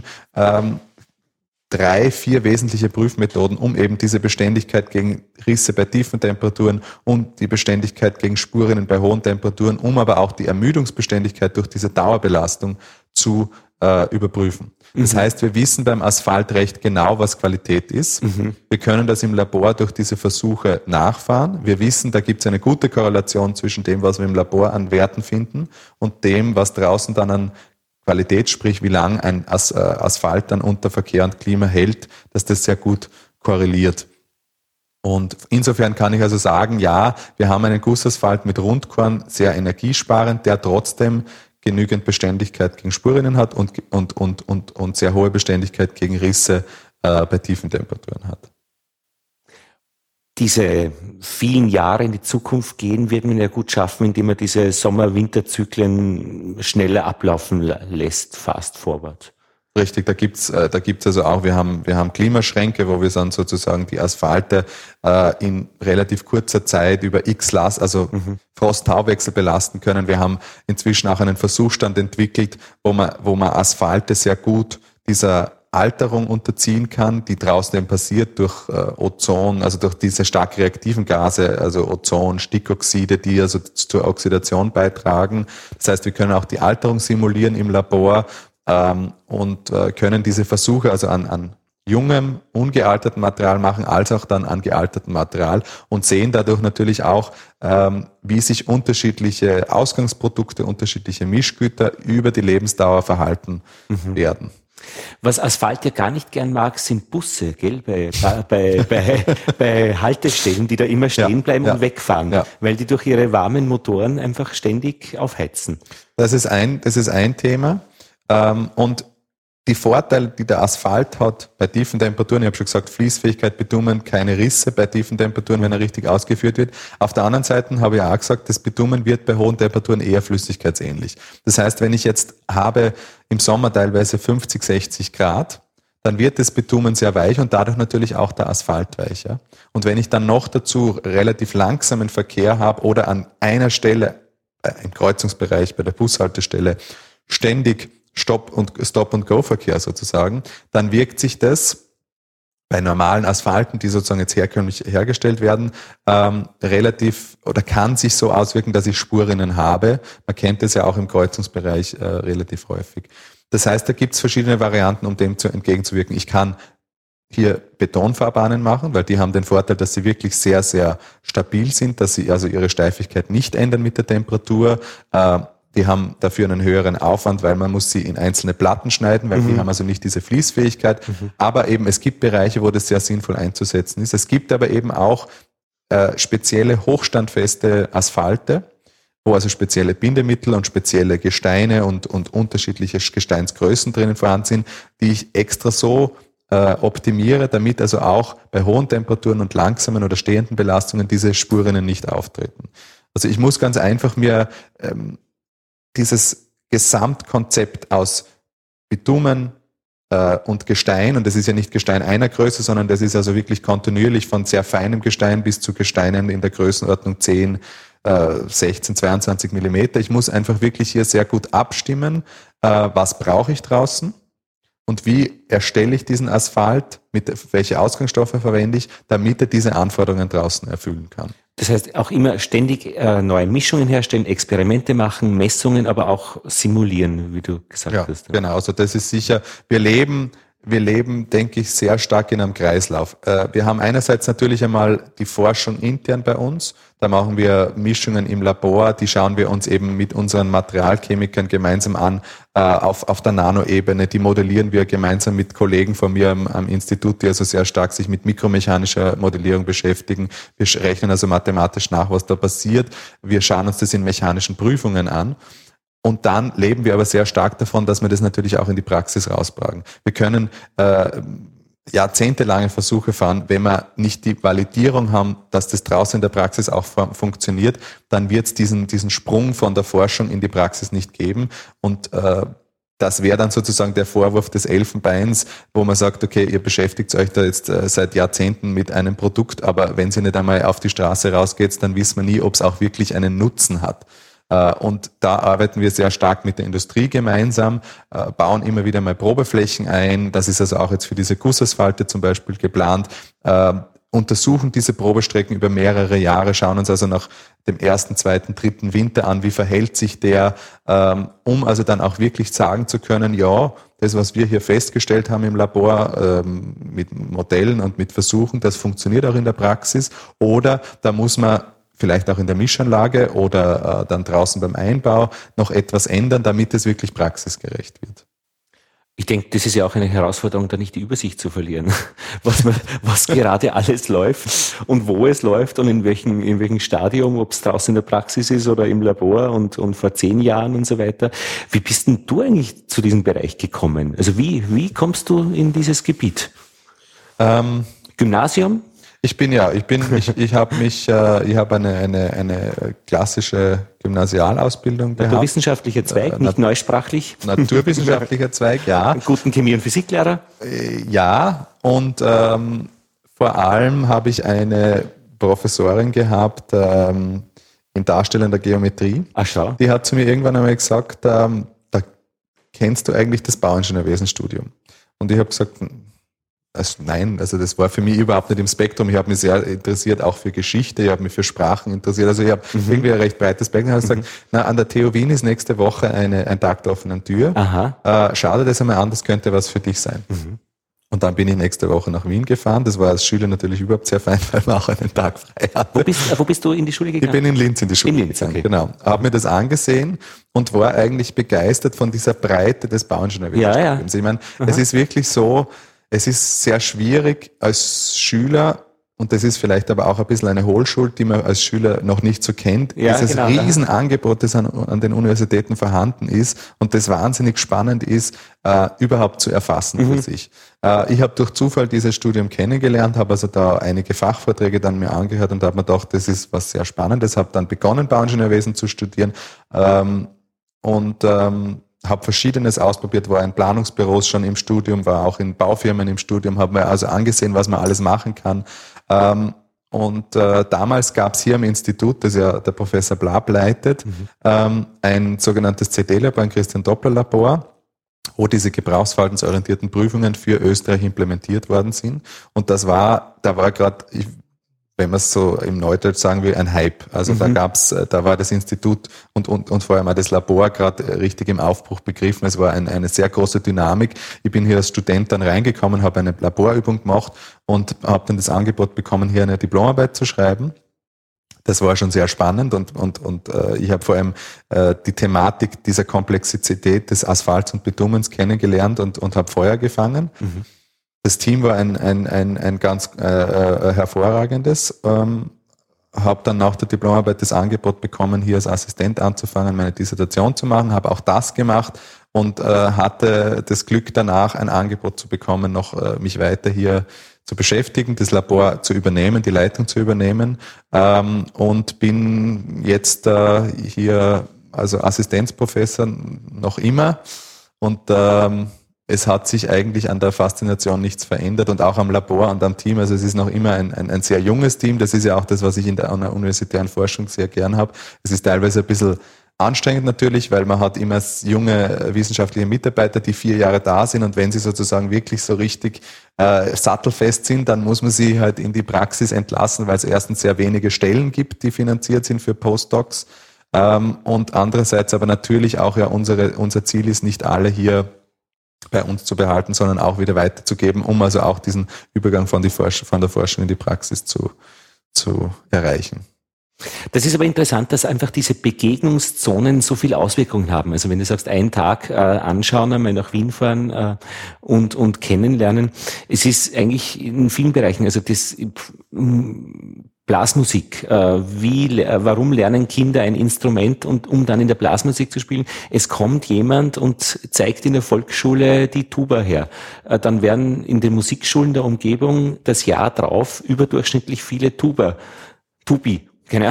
3, 4 wesentliche Prüfmethoden, um eben diese Beständigkeit gegen Risse bei tiefen Temperaturen und die Beständigkeit gegen Spurinnen bei hohen Temperaturen, um aber auch die Ermüdungsbeständigkeit durch diese Dauerbelastung zu überprüfen. Das heißt, wir wissen beim Asphalt recht genau, was Qualität ist. Wir können das im Labor durch diese Versuche nachfahren. Wir wissen, da gibt es eine gute Korrelation zwischen dem, was wir im Labor an Werten finden und dem, was draußen dann an Qualität, sprich wie lang ein Asphalt dann unter Verkehr und Klima hält, dass das sehr gut korreliert. Und insofern kann ich also sagen, ja, wir haben einen Gussasphalt mit Rundkorn, sehr energiesparend, der trotzdem genügend Beständigkeit gegen Spurrinnen hat und sehr hohe Beständigkeit gegen Risse bei tiefen Temperaturen hat. Diese vielen Jahre in die Zukunft gehen, wird man ja gut schaffen, indem man diese Sommer-Winter-Zyklen schneller ablaufen lässt, fast forward. Richtig, da gibt's also auch, wir haben Klimaschränke, wo wir dann sozusagen die Asphalte in relativ kurzer Zeit über Frost-Tauwechsel belasten können. Wir haben inzwischen auch einen Versuchsstand entwickelt, wo man Asphalte sehr gut dieser Alterung unterziehen kann, die draußen eben passiert durch Ozon, also durch diese stark reaktiven Gase, also Ozon, Stickoxide, die also zur Oxidation beitragen. Das heißt, wir können auch die Alterung simulieren im Labor und können diese Versuche also an jungem, ungealtertem Material machen, als auch dann an gealtertem Material und sehen dadurch natürlich auch, wie sich unterschiedliche Ausgangsprodukte, unterschiedliche Mischgüter über die Lebensdauer verhalten werden. Was Asphalt ja gar nicht gern mag, sind Busse, gell? Bei Haltestellen, die da immer stehen bleiben und wegfahren, weil die durch ihre warmen Motoren einfach ständig aufheizen. Das ist ein Thema. Und die Vorteile, die der Asphalt hat bei tiefen Temperaturen, ich habe schon gesagt, Fließfähigkeit, Bitumen, keine Risse bei tiefen Temperaturen, wenn er richtig ausgeführt wird. Auf der anderen Seite habe ich auch gesagt, das Bitumen wird bei hohen Temperaturen eher flüssigkeitsähnlich. Das heißt, wenn ich jetzt habe im Sommer teilweise 50, 60 Grad, dann wird das Bitumen sehr weich und dadurch natürlich auch der Asphalt weich. Ja? Und wenn ich dann noch dazu relativ langsamen Verkehr habe oder an einer Stelle, im Kreuzungsbereich bei der Bushaltestelle, ständig Stop-and-Go-Verkehr sozusagen, dann wirkt sich das bei normalen Asphalten, die sozusagen jetzt herkömmlich hergestellt werden, relativ oder kann sich so auswirken, dass ich Spurrinnen habe. Man kennt das ja auch im Kreuzungsbereich relativ häufig. Das heißt, da gibt es verschiedene Varianten, um dem entgegenzuwirken. Ich kann hier Betonfahrbahnen machen, weil die haben den Vorteil, dass sie wirklich sehr, sehr stabil sind, dass sie also ihre Steifigkeit nicht ändern mit der Temperatur. Die haben dafür einen höheren Aufwand, weil man muss sie in einzelne Platten schneiden, weil die haben also nicht diese Fließfähigkeit. Aber eben, es gibt Bereiche, wo das sehr sinnvoll einzusetzen ist. Es gibt aber eben auch spezielle hochstandfeste Asphalte, wo also spezielle Bindemittel und spezielle Gesteine und unterschiedliche Gesteinsgrößen drinnen vorhanden sind, die ich extra so optimiere, damit also auch bei hohen Temperaturen und langsamen oder stehenden Belastungen diese Spurrinnen nicht auftreten. Also ich muss ganz einfach mir dieses Gesamtkonzept aus Bitumen und Gestein, und das ist ja nicht Gestein einer Größe, sondern das ist also wirklich kontinuierlich von sehr feinem Gestein bis zu Gesteinen in der Größenordnung 10, 16, 22 Millimeter. Ich muss einfach wirklich hier sehr gut abstimmen, was brauche ich draußen und wie erstelle ich diesen Asphalt, welche Ausgangsstoffe verwende ich, damit er diese Anforderungen draußen erfüllen kann. Das heißt, auch immer ständig neue Mischungen herstellen, Experimente machen, Messungen, aber auch simulieren, wie du gesagt hast. Ja, genau. Also das ist sicher, wir leben, denke ich, sehr stark in einem Kreislauf. Wir haben einerseits natürlich einmal die Forschung intern bei uns. Da machen wir Mischungen im Labor, die schauen wir uns eben mit unseren Materialchemikern gemeinsam an, auf der Nanoebene. Die modellieren wir gemeinsam mit Kollegen von mir am Institut, die also sehr stark sich mit mikromechanischer Modellierung beschäftigen. Wir rechnen also mathematisch nach, was da passiert. Wir schauen uns das in mechanischen Prüfungen an. Und dann leben wir aber sehr stark davon, dass wir das natürlich auch in die Praxis raustragen. Wir können jahrzehntelange Versuche fahren. Wenn wir nicht die Validierung haben, dass das draußen in der Praxis auch funktioniert, dann wird es diesen Sprung von der Forschung in die Praxis nicht geben. Und das wäre dann sozusagen der Vorwurf des Elfenbeins, wo man sagt, okay, ihr beschäftigt euch da jetzt seit Jahrzehnten mit einem Produkt, aber wenn sie nicht einmal auf die Straße rausgeht, dann wissen wir nie, ob es auch wirklich einen Nutzen hat. Und da arbeiten wir sehr stark mit der Industrie gemeinsam, bauen immer wieder mal Probeflächen ein. Das ist also auch jetzt für diese Gussasphalte zum Beispiel geplant, untersuchen diese Probestrecken über mehrere Jahre, schauen uns also nach dem ersten, zweiten, dritten Winter an, wie verhält sich der, um also dann auch wirklich sagen zu können, ja, das, was wir hier festgestellt haben im Labor mit Modellen und mit Versuchen, das funktioniert auch in der Praxis, oder da muss man vielleicht auch in der Mischanlage oder dann draußen beim Einbau noch etwas ändern, damit es wirklich praxisgerecht wird. Ich denke, das ist ja auch eine Herausforderung, da nicht die Übersicht zu verlieren, was gerade alles läuft und wo es läuft und in welchem Stadium, ob es draußen in der Praxis ist oder im Labor und vor 10 Jahren und so weiter. Wie bist denn du eigentlich zu diesem Bereich gekommen? Also wie kommst du in dieses Gebiet? Gymnasium? Ich habe eine klassische Gymnasialausbildung gehabt. Naturwissenschaftlicher Zweig, nicht neusprachlich. Naturwissenschaftlicher Zweig, ja. Einen guten Chemie- und Physiklehrer? Ja, und vor allem habe ich eine Professorin gehabt in darstellender Geometrie. Ach schau. Die hat zu mir irgendwann einmal gesagt, da kennst du eigentlich das Bauingenieurwesenstudium. Und ich habe gesagt, nein, also das war für mich überhaupt nicht im Spektrum. Ich habe mich sehr interessiert, auch für Geschichte, ich habe mich für Sprachen interessiert. Also ich habe irgendwie ein recht breites Spektrum. Ich habe gesagt, an der TU Wien ist nächste Woche ein Tag der offenen Tür. Aha. Schau dir das einmal an, das könnte was für dich sein. Und dann bin ich nächste Woche nach Wien gefahren. Das war als Schüler natürlich überhaupt sehr fein, weil man auch einen Tag frei hatte. Wo bist du in die Schule gegangen? Ich bin in Linz in die Schule gegangen, okay. Genau. Habe mir das angesehen und war eigentlich begeistert von dieser Breite des Bauingenieurwesenstudiums. Ja. Ich meine, es ist wirklich so, es ist sehr schwierig als Schüler, und das ist vielleicht aber auch ein bisschen eine Hohlschuld, die man als Schüler noch nicht so kennt, dieses Riesenangebot, das an den Universitäten vorhanden ist und das wahnsinnig spannend ist, überhaupt zu erfassen für sich. Ich habe durch Zufall dieses Studium kennengelernt, habe also da einige Fachvorträge dann mir angehört und habe mir gedacht, das ist was sehr Spannendes, habe dann begonnen, Bauingenieurwesen zu studieren habe Verschiedenes ausprobiert, war in Planungsbüros schon im Studium, war auch in Baufirmen im Studium, habe mir also angesehen, was man alles machen kann. Damals gab es hier am Institut, das ja der Professor Blab leitet, ein sogenanntes CD-Labor, ein Christian-Doppler-Labor, wo diese gebrauchsverhaltensorientierten Prüfungen für Österreich implementiert worden sind. Und da war gerade, wenn man es so im Neudeutsch sagen will, ein Hype. Also da war das Institut und vor allem auch das Labor gerade richtig im Aufbruch begriffen. Es war eine sehr große Dynamik. Ich bin hier als Student dann reingekommen, habe eine Laborübung gemacht und habe dann das Angebot bekommen, hier eine Diplomarbeit zu schreiben. Das war schon sehr spannend und ich habe vor allem die Thematik dieser Komplexität des Asphalts und Bitumens kennengelernt und habe Feuer gefangen. Das Team war ein ganz hervorragendes. Habe dann nach der Diplomarbeit das Angebot bekommen, hier als Assistent anzufangen, meine Dissertation zu machen. Habe auch das gemacht und hatte das Glück danach, ein Angebot zu bekommen, noch mich weiter hier zu beschäftigen, das Labor zu übernehmen, die Leitung zu übernehmen und bin jetzt hier also Assistenzprofessor noch immer und es hat sich eigentlich an der Faszination nichts verändert und auch am Labor und am Team. Also es ist noch immer ein sehr junges Team. Das ist ja auch das, was ich in der universitären Forschung sehr gern habe. Es ist teilweise ein bisschen anstrengend natürlich, weil man hat immer junge wissenschaftliche Mitarbeiter, die 4 Jahre da sind und wenn sie sozusagen wirklich so richtig sattelfest sind, dann muss man sie halt in die Praxis entlassen, weil es erstens sehr wenige Stellen gibt, die finanziert sind für Postdocs und andererseits aber natürlich auch ja unser Ziel ist, nicht alle hier bei uns zu behalten, sondern auch wieder weiterzugeben, um also auch diesen Übergang von der Forschung in die Praxis zu erreichen. Das ist aber interessant, dass einfach diese Begegnungszonen so viel Auswirkungen haben. Also wenn du sagst, einen Tag anschauen, einmal nach Wien fahren und kennenlernen, es ist eigentlich in vielen Bereichen, also das Blasmusik, warum lernen Kinder ein Instrument um dann in der Blasmusik zu spielen? Es kommt jemand und zeigt in der Volksschule die Tuba her. Dann werden in den Musikschulen der Umgebung das Jahr drauf überdurchschnittlich viele Tubi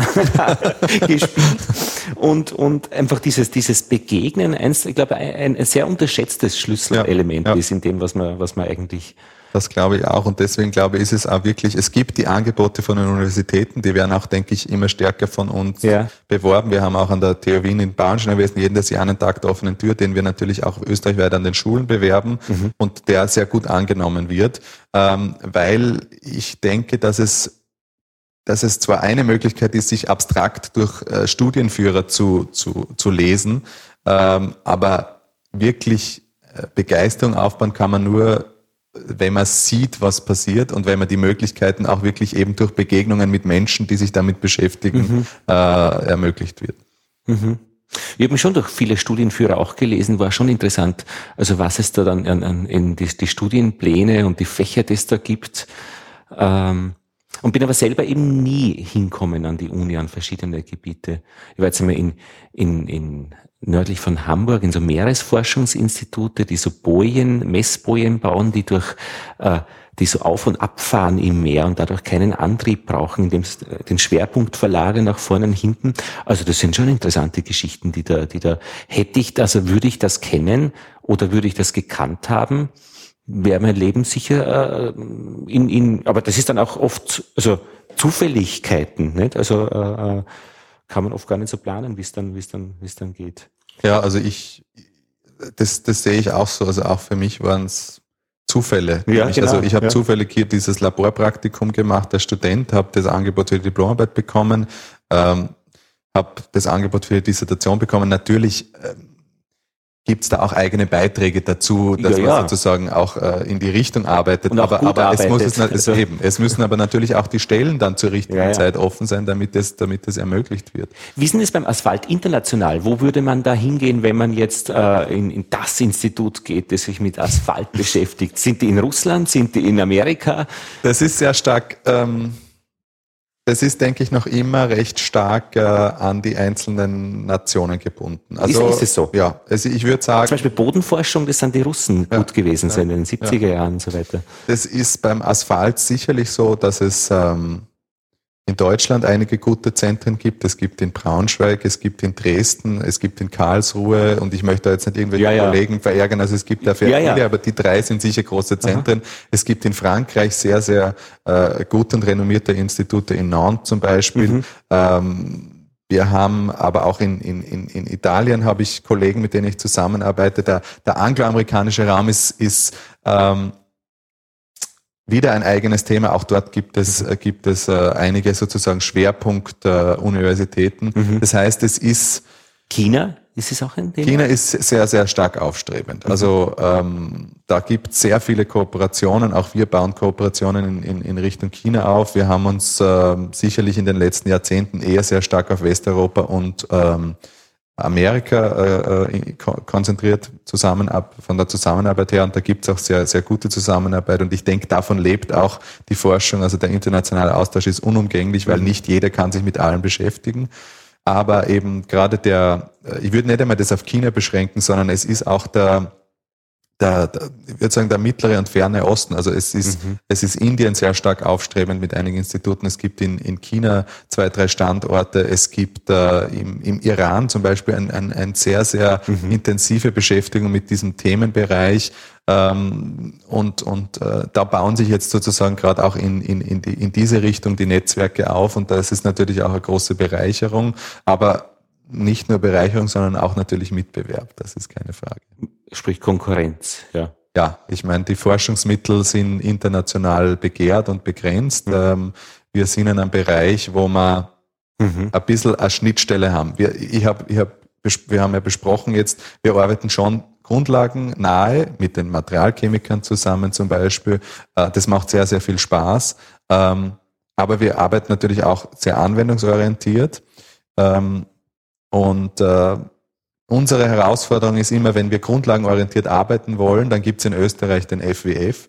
gespielt und einfach dieses Begegnen, ich glaube, ein sehr unterschätztes Schlüsselelement ist in dem, was man eigentlich Das glaube ich auch. Und deswegen glaube ich, ist es auch wirklich, es gibt die Angebote von den Universitäten, die werden auch, denke ich, immer stärker von uns beworben. Wir haben auch an der TU Wien in Bauingenieurwesen jedes Jahr einen Tag der offenen Tür, den wir natürlich auch österreichweit an den Schulen bewerben und der sehr gut angenommen wird, weil ich denke, dass es zwar eine Möglichkeit ist, sich abstrakt durch Studienführer zu lesen, aber wirklich Begeisterung aufbauen kann man nur, wenn man sieht, was passiert und wenn man die Möglichkeiten auch wirklich eben durch Begegnungen mit Menschen, die sich damit beschäftigen, ermöglicht wird. Ich habe mich schon durch viele Studienführer auch gelesen, war schon interessant, also was es da dann in die Studienpläne und die Fächer, die es da gibt, und bin aber selber eben nie hinkommen an die Uni, an verschiedene Gebiete. Ich war jetzt einmal in nördlich von Hamburg in so Meeresforschungsinstitute, die so Messbojen bauen, die die so auf- und abfahren im Meer und dadurch keinen Antrieb brauchen, indem sie den Schwerpunkt verlagern nach vorne und hinten. Also das sind schon interessante Geschichten, die da würde ich das kennen oder würde ich das gekannt haben, wäre mein Leben sicher aber das ist dann auch oft also Zufälligkeiten, nicht? Also kann man oft gar nicht so planen, wie es dann geht. Ja, also das sehe ich auch so. Also auch für mich waren es Zufälle. Ja, genau. Also ich habe zufällig hier dieses Laborpraktikum gemacht als Student, habe das Angebot für die Diplomarbeit bekommen, habe das Angebot für die Dissertation bekommen. Natürlich gibt es da auch eigene Beiträge dazu, dass man sozusagen auch in die Richtung arbeitet. Und auch aber es müssen aber natürlich auch die Stellen dann zur richtigen Zeit offen sein, damit es ermöglicht wird. Wie ist denn es beim Asphalt international? Wo würde man da hingehen, wenn man jetzt in das Institut geht, das sich mit Asphalt beschäftigt? Sind die in Russland? Sind die in Amerika? Das ist sehr stark... Das ist, denke ich, noch immer recht stark an die einzelnen Nationen gebunden. Also, ist es so? Ja, also ich würde sagen... Zum Beispiel Bodenforschung, das sind die Russen gut gewesen sein in den 70er Jahren und so weiter. Das ist beim Asphalt sicherlich so, dass es in Deutschland einige gute Zentren gibt. Es gibt in Braunschweig, es gibt in Dresden, es gibt in Karlsruhe und ich möchte da jetzt nicht irgendwelche Kollegen verärgern, also es gibt da viele, aber die 3 sind sicher große Zentren. Aha. Es gibt in Frankreich sehr, sehr gute und renommierte Institute in Nantes zum Beispiel. Wir haben aber auch in Italien habe ich Kollegen, mit denen ich zusammenarbeite. Der angloamerikanische Raum ist wieder ein eigenes Thema. Auch dort gibt es einige sozusagen Schwerpunkt-Universitäten. Das heißt, es ist... China? Ist es auch ein Thema? China ist sehr, sehr stark aufstrebend. Also da gibt es sehr viele Kooperationen. Auch wir bauen Kooperationen in Richtung China auf. Wir haben uns sicherlich in den letzten Jahrzehnten eher sehr stark auf Westeuropa und Amerika konzentriert von der Zusammenarbeit her, und da gibt es auch sehr, sehr gute Zusammenarbeit, und ich denke, davon lebt auch die Forschung. Also der internationale Austausch ist unumgänglich, weil nicht jeder kann sich mit allem beschäftigen, aber eben gerade ich würde nicht einmal das auf China beschränken, sondern es ist auch ich würde sagen, der mittlere und ferne Osten. Also es ist Indien sehr stark aufstrebend mit einigen Instituten. Es gibt in China 2, 3 Standorte. Es gibt im Iran zum Beispiel ein sehr, sehr intensive Beschäftigung mit diesem Themenbereich. Und da bauen sich jetzt sozusagen gerade auch in diese Richtung die Netzwerke auf. Und das ist natürlich auch eine große Bereicherung. Aber nicht nur Bereicherung, sondern auch natürlich Mitbewerb. Das ist keine Frage. Sprich Konkurrenz, ja. Ja, ich meine, die Forschungsmittel sind international begehrt und begrenzt. Wir sind in einem Bereich, wo wir ein bisschen eine Schnittstelle haben. Wir haben ja besprochen jetzt, wir arbeiten schon grundlagennahe mit den Materialchemikern zusammen zum Beispiel. Das macht sehr, sehr viel Spaß. Aber wir arbeiten natürlich auch sehr anwendungsorientiert. Unsere Herausforderung ist immer, wenn wir grundlagenorientiert arbeiten wollen, dann gibt es in Österreich den FWF.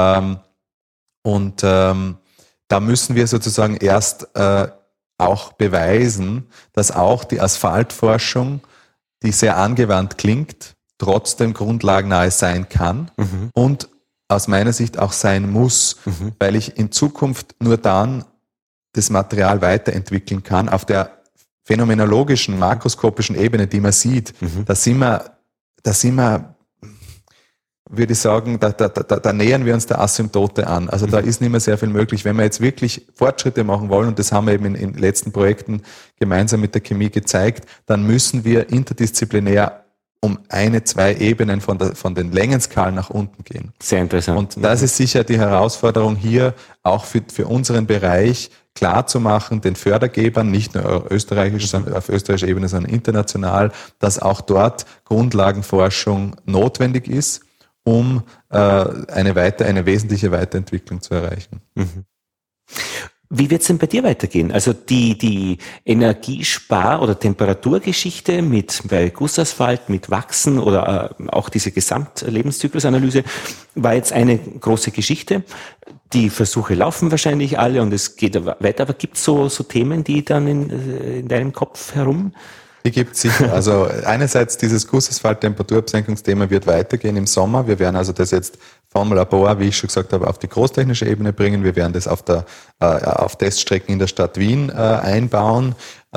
Da müssen wir sozusagen erst auch beweisen, dass auch die Asphaltforschung, die sehr angewandt klingt, trotzdem grundlagennahe sein kann und aus meiner Sicht auch sein muss, weil ich in Zukunft nur dann das Material weiterentwickeln kann auf der phänomenologischen, makroskopischen Ebene, die man sieht. Da sind wir würde ich sagen, da nähern wir uns der Asymptote an. Also da ist nicht mehr sehr viel möglich. Wenn wir jetzt wirklich Fortschritte machen wollen, und das haben wir eben in den letzten Projekten gemeinsam mit der Chemie gezeigt, dann müssen wir interdisziplinär um 2 Ebenen von den Längenskalen nach unten gehen. Sehr interessant. Und das ist sicher die Herausforderung hier, auch für unseren Bereich klar zu machen, den Fördergebern, nicht nur auf österreichischer Ebene, sondern international, dass auch dort Grundlagenforschung notwendig ist, um eine wesentliche Weiterentwicklung zu erreichen. Mhm. Wie wird es denn bei dir weitergehen? Also die Energiespar- oder Temperaturgeschichte bei Gussasphalt, mit Wachsen oder auch diese Gesamtlebenszyklusanalyse war jetzt eine große Geschichte. Die Versuche laufen wahrscheinlich alle und es geht weiter. Aber gibt es so Themen, die dann in deinem Kopf herum? Die gibt es sicher. Also einerseits dieses Gussasphalt-Temperaturabsenkungsthema wird weitergehen im Sommer. Wir werden also das jetzt vom Labor, wie ich schon gesagt habe, auf die großtechnische Ebene bringen. Wir werden das auf Teststrecken in der Stadt Wien einbauen.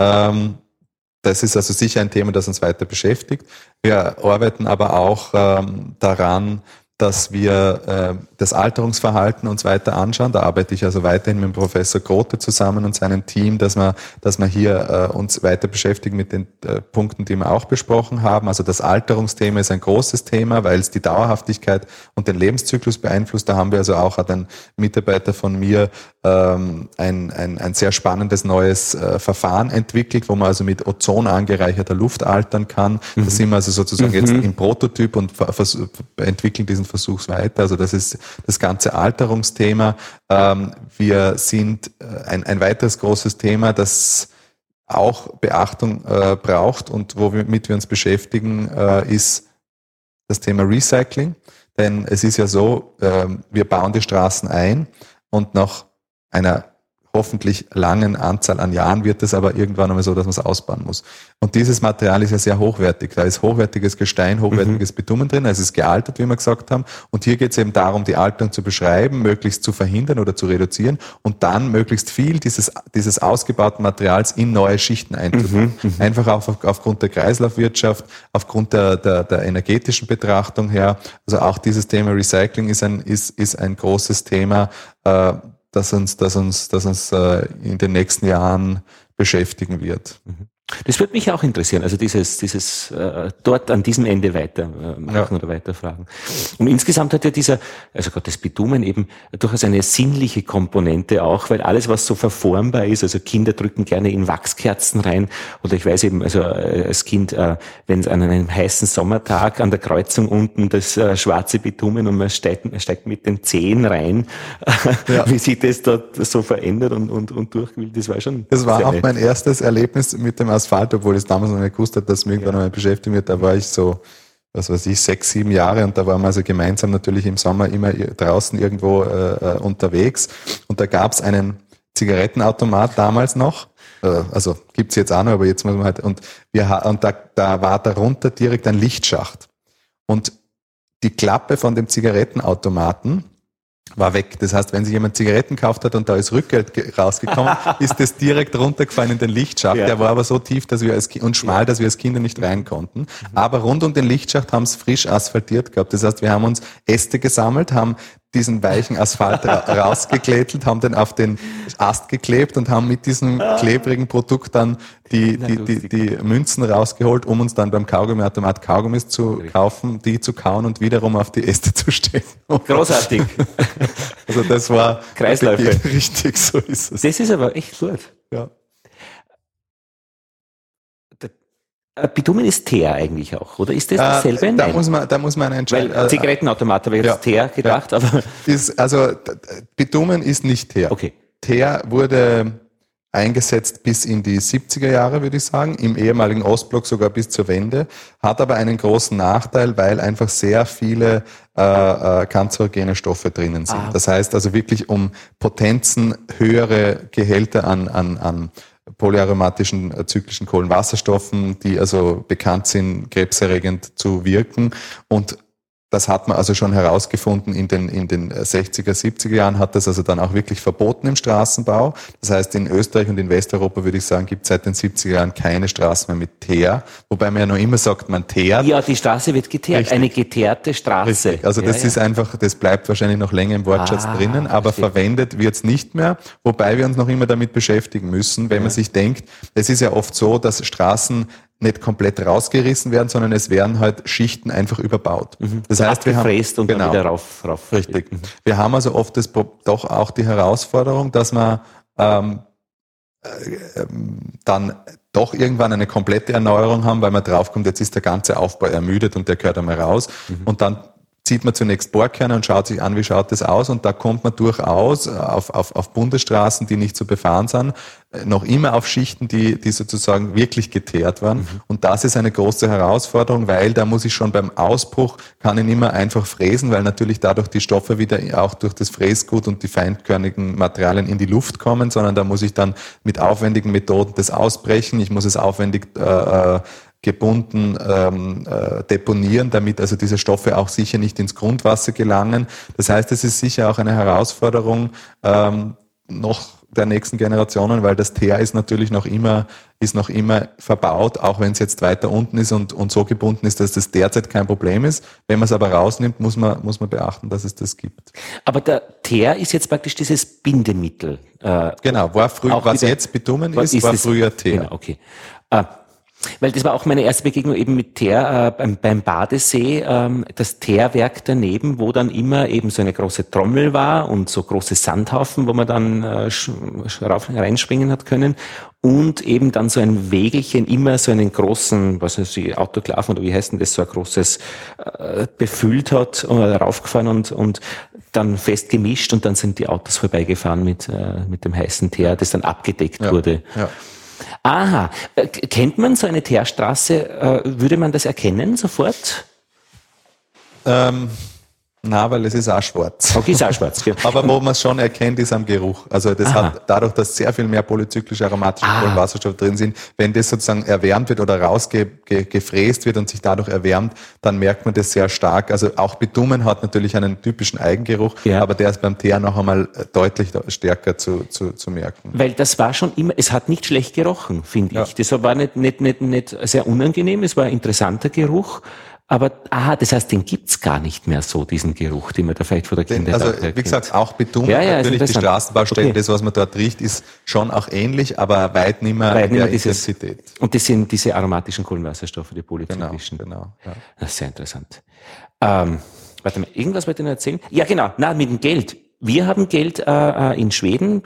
Das ist also sicher ein Thema, das uns weiter beschäftigt. Wir arbeiten aber auch daran, dass wir das Alterungsverhalten uns weiter anschauen. Da arbeite ich also weiterhin mit dem Professor Grote zusammen und seinem Team, dass wir hier uns weiter beschäftigen mit den Punkten, die wir auch besprochen haben. Also das Alterungsthema ist ein großes Thema, weil es die Dauerhaftigkeit und den Lebenszyklus beeinflusst. Da haben wir also auch ein Mitarbeiter von mir ein sehr spannendes neues Verfahren entwickelt, wo man also mit Ozon angereicherter Luft altern kann. Da sind wir also sozusagen jetzt im Prototyp und entwickeln diesen Versuchs weiter. Also das ist das ganze Alterungsthema. Wir sind ein weiteres großes Thema, das auch Beachtung braucht und womit wir uns beschäftigen, ist das Thema Recycling. Denn es ist ja so, wir bauen die Straßen ein und nach einer hoffentlich langen Anzahl an Jahren wird es aber irgendwann einmal so, dass man es ausbauen muss. Und dieses Material ist ja sehr hochwertig. Da ist hochwertiges Gestein, hochwertiges Bitumen drin. Es ist gealtert, wie wir gesagt haben. Und hier geht es eben darum, die Alterung zu beschreiben, möglichst zu verhindern oder zu reduzieren und dann möglichst viel dieses ausgebauten Materials in neue Schichten einzubauen. Einfach aufgrund der Kreislaufwirtschaft, aufgrund der energetischen Betrachtung her. Also auch dieses Thema Recycling ist ein großes Thema, das uns in den nächsten Jahren beschäftigen wird. Das würde mich auch interessieren, also dieses dort an diesem Ende weitermachen oder weiterfragen. Und insgesamt hat ja also gerade das Bitumen eben durchaus eine sinnliche Komponente auch, weil alles, was so verformbar ist, also Kinder drücken gerne in Wachskerzen rein oder ich weiß eben, also als Kind, wenn es an einem heißen Sommertag an der Kreuzung unten das schwarze Bitumen und man steigt mit den Zehen rein, wie sich das dort so verändert und durchquillt, das war schon. Das war auch mein erstes Erlebnis mit dem Asphalt, obwohl ich es damals noch nicht gewusst habe, dass mich irgendwann einmal beschäftigt wird. Da war ich so, 6, 7 Jahre und da waren wir also gemeinsam natürlich im Sommer immer draußen irgendwo unterwegs und da gab es einen Zigarettenautomat damals noch. Also gibt's jetzt auch noch, aber jetzt muss man halt, da war darunter direkt ein Lichtschacht. Und die Klappe von dem Zigarettenautomaten war weg. Das heißt, wenn sich jemand Zigaretten gekauft hat und da ist Rückgeld rausgekommen, ist das direkt runtergefallen in den Lichtschacht. Ja. Der war aber so tief, dass wir und schmal, dass wir als Kinder nicht rein konnten. Aber rund um den Lichtschacht haben es frisch asphaltiert gehabt. Das heißt, wir haben uns Äste gesammelt, haben diesen weichen Asphalt rausgeklettelt, haben den auf den Ast geklebt und haben mit diesem klebrigen Produkt dann die Münzen rausgeholt, um uns dann beim Kaugummiautomat Kaugummis zu kaufen, die zu kauen und wiederum auf die Äste zu stecken. Großartig. Also das war Kreisläufe. Richtig, so ist es. Das ist aber echt gut. Ja. Bitumen ist Teer eigentlich auch, oder ist das dasselbe? Da muss man entscheiden. Weil Zigarettenautomat habe ich jetzt Teer gedacht, aber... Bitumen ist nicht Teer. Okay. Teer wurde eingesetzt bis in die 70er Jahre, würde ich sagen, im ehemaligen Ostblock sogar bis zur Wende, hat aber einen großen Nachteil, weil einfach sehr viele kanzerogene Stoffe drinnen sind. Das heißt also wirklich um Potenzen höhere Gehälter an polyaromatischen zyklischen Kohlenwasserstoffen, die also bekannt sind, krebserregend zu wirken. Und Das hat man also schon herausgefunden in den 60er, 70er Jahren hat das also dann auch wirklich verboten im Straßenbau. Das heißt, in Österreich und in Westeuropa würde ich sagen, gibt es seit den 70er Jahren keine Straßen mehr mit Teer. Wobei man ja noch immer sagt, man teert. Ja, die Straße wird geteert. Richtig. Eine geteerte Straße. Richtig. Also das ist einfach, das bleibt wahrscheinlich noch länger im Wortschatz drinnen, aber verwendet wird es nicht mehr. Wobei wir uns noch immer damit beschäftigen müssen, wenn man sich denkt, es ist ja oft so, dass Straßen nicht komplett rausgerissen werden, sondern es werden halt Schichten einfach überbaut. Das heißt, wir haben und dann wieder rauf. Richtig. Wir haben also oft doch auch die Herausforderung, dass man dann doch irgendwann eine komplette Erneuerung haben, weil man draufkommt, jetzt ist der ganze Aufbau ermüdet und der gehört einmal raus. Und dann zieht man zunächst Bohrkerne und schaut sich an, wie schaut das aus, und da kommt man durchaus auf Bundesstraßen, die nicht zu befahren sind, noch immer auf Schichten, die sozusagen wirklich geteert waren. Und das ist eine große Herausforderung, weil da muss ich schon beim Ausbruch, kann ich nicht mehr einfach fräsen, weil natürlich dadurch die Stoffe wieder auch durch das Fräsgut und die feinkörnigen Materialien in die Luft kommen, sondern da muss ich dann mit aufwendigen Methoden das ausbrechen, ich muss es aufwendig gebunden deponieren, damit also diese Stoffe auch sicher nicht ins Grundwasser gelangen. Das heißt, es ist sicher auch eine Herausforderung noch der nächsten Generationen, weil das Teer ist natürlich noch immer verbaut, auch wenn es jetzt weiter unten ist und so gebunden ist, dass das derzeit kein Problem ist. Wenn man es aber rausnimmt, muss man beachten, dass es das gibt. Aber der Teer ist jetzt praktisch dieses Bindemittel. Genau, was jetzt Bitumen ist, war früher Teer. Genau, okay. Weil das war auch meine erste Begegnung eben mit Teer beim Badesee, das Teerwerk daneben, wo dann immer eben so eine große Trommel war und so große Sandhaufen, wo man dann reinspringen hat können, und eben dann so ein Wägelchen, immer so einen großen, was weiß ich, Autoklaven oder wie heißt denn das, so ein großes befüllt hat und raufgefahren und dann fest gemischt, und dann sind die Autos vorbeigefahren mit dem heißen Teer, das dann abgedeckt wurde. Ja. Aha, kennt man so eine Teerstraße? Würde man das erkennen sofort? Na, weil es ist auch schwarz. Okay, ist auch schwarz. Ja. Aber wo man es schon erkennt, ist am Geruch. Also das hat dadurch, dass sehr viel mehr polyzyklische aromatische Kohlenwasserstoffe drin sind, wenn das sozusagen erwärmt wird oder rausgefräst wird und sich dadurch erwärmt, dann merkt man das sehr stark. Also auch Bitumen hat natürlich einen typischen Eigengeruch, aber der ist beim Teer noch einmal deutlich stärker zu merken. Weil das war schon immer, es hat nicht schlecht gerochen, finde ich. Das war nicht sehr unangenehm, es war ein interessanter Geruch. Aber, das heißt, den gibt's gar nicht mehr so, diesen Geruch, den man da vielleicht vor der Kindheit kennt. Also, wie gesagt, auch Bitumen, natürlich die Straßenbaustellen, das, was man dort riecht, ist schon auch ähnlich, aber weit nicht mehr in der Intensität. Und das sind diese aromatischen Kohlenwasserstoffe, die polyzyklischen. Genau. Ja. Das ist sehr interessant. Warte mal, irgendwas wollte ich noch erzählen? Ja, genau, mit dem Geld. Wir haben Geld in Schweden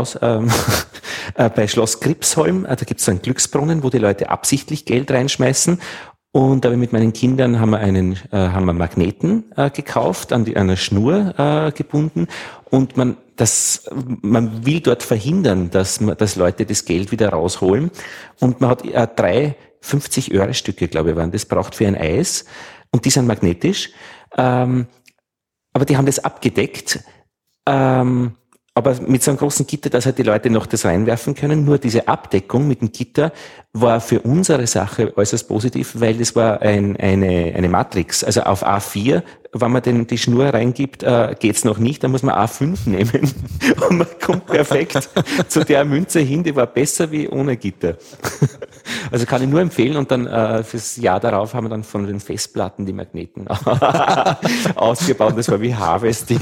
bei Schloss Gripsholm, da gibt's so einen Glücksbrunnen, wo die Leute absichtlich Geld reinschmeißen. Und aber mit meinen Kindern haben wir Magneten gekauft, an einer Schnur gebunden, und man will dort verhindern, dass Leute das Geld wieder rausholen, und man hat 3 50-Euro-Stücke, glaube ich, waren das, braucht für ein Eis, und die sind magnetisch, aber die haben das abgedeckt, aber mit so einem großen Gitter, dass halt die Leute noch das reinwerfen können. Nur diese Abdeckung mit dem Gitter war für unsere Sache äußerst positiv, weil das war eine Matrix. Also auf A4, wenn man die Schnur reingibt, geht's noch nicht, dann muss man A5 nehmen. Und man kommt perfekt zu der Münze hin, die war besser wie ohne Gitter. Also kann ich nur empfehlen, und dann fürs Jahr darauf haben wir dann von den Festplatten die Magneten ausgebaut. Das war wie Harvesting.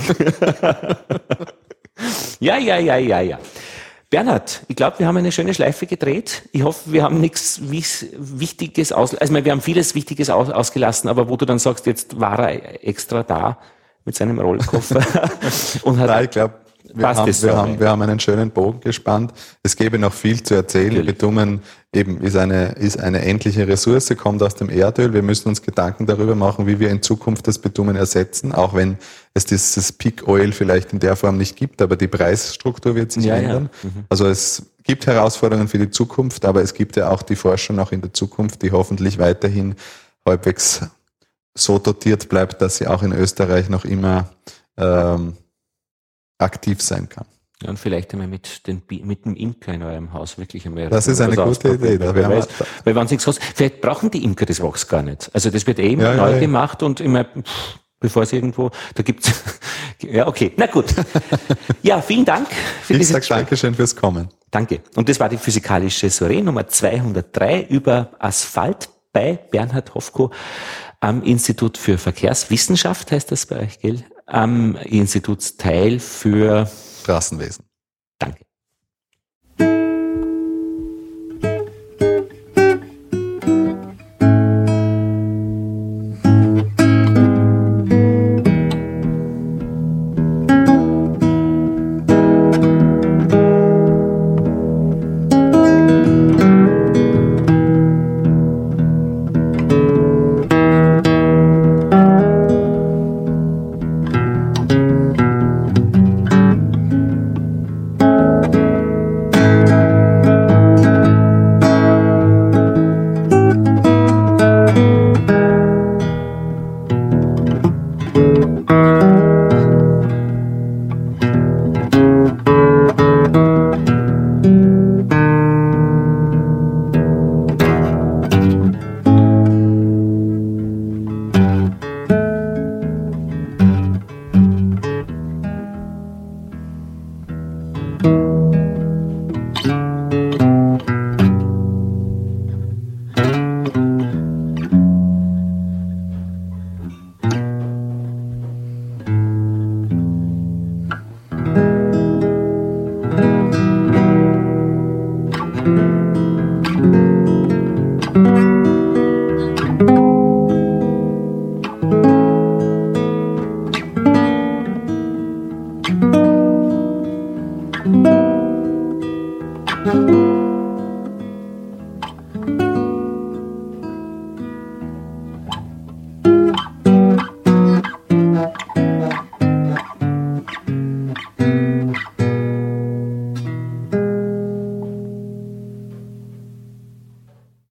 Ja. Bernhard, ich glaube, wir haben eine schöne Schleife gedreht. Ich hoffe, wir haben nichts Wichtiges wir haben vieles Wichtiges ausgelassen, aber wo du dann sagst, jetzt war er extra da mit seinem Rollkoffer und hat. Nein, ich glaube, wir haben einen schönen Bogen gespannt. Es gäbe noch viel zu erzählen. Natürlich. Bitumen eben ist eine endliche Ressource, kommt aus dem Erdöl. Wir müssen uns Gedanken darüber machen, wie wir in Zukunft das Bitumen ersetzen, auch wenn es dieses Peak Oil vielleicht in der Form nicht gibt, aber die Preisstruktur wird sich ändern. Ja. Also es gibt Herausforderungen für die Zukunft, aber es gibt ja auch die Forschung auch in der Zukunft, die hoffentlich weiterhin halbwegs so dotiert bleibt, dass sie auch in Österreich noch immer aktiv sein kann. Ja, und vielleicht einmal mit dem Imker in eurem Haus wirklich einmal. Das ist eine gute Idee. Weil wenn es nichts kostet, vielleicht brauchen die Imker das Wachs gar nicht. Also das wird neu gemacht und immer, bevor es irgendwo, da gibt's, ja, okay, na gut. Ja, vielen Dank für Ich dieses sage Gespräch. Dankeschön fürs Kommen. Danke. Und das war die physikalische Soiree Nummer 203 über Asphalt bei Bernhard Hofko am Institut für Verkehrswissenschaft, heißt das bei euch, gell? Am Institutsteil für Straßenwesen. Danke. Thank you.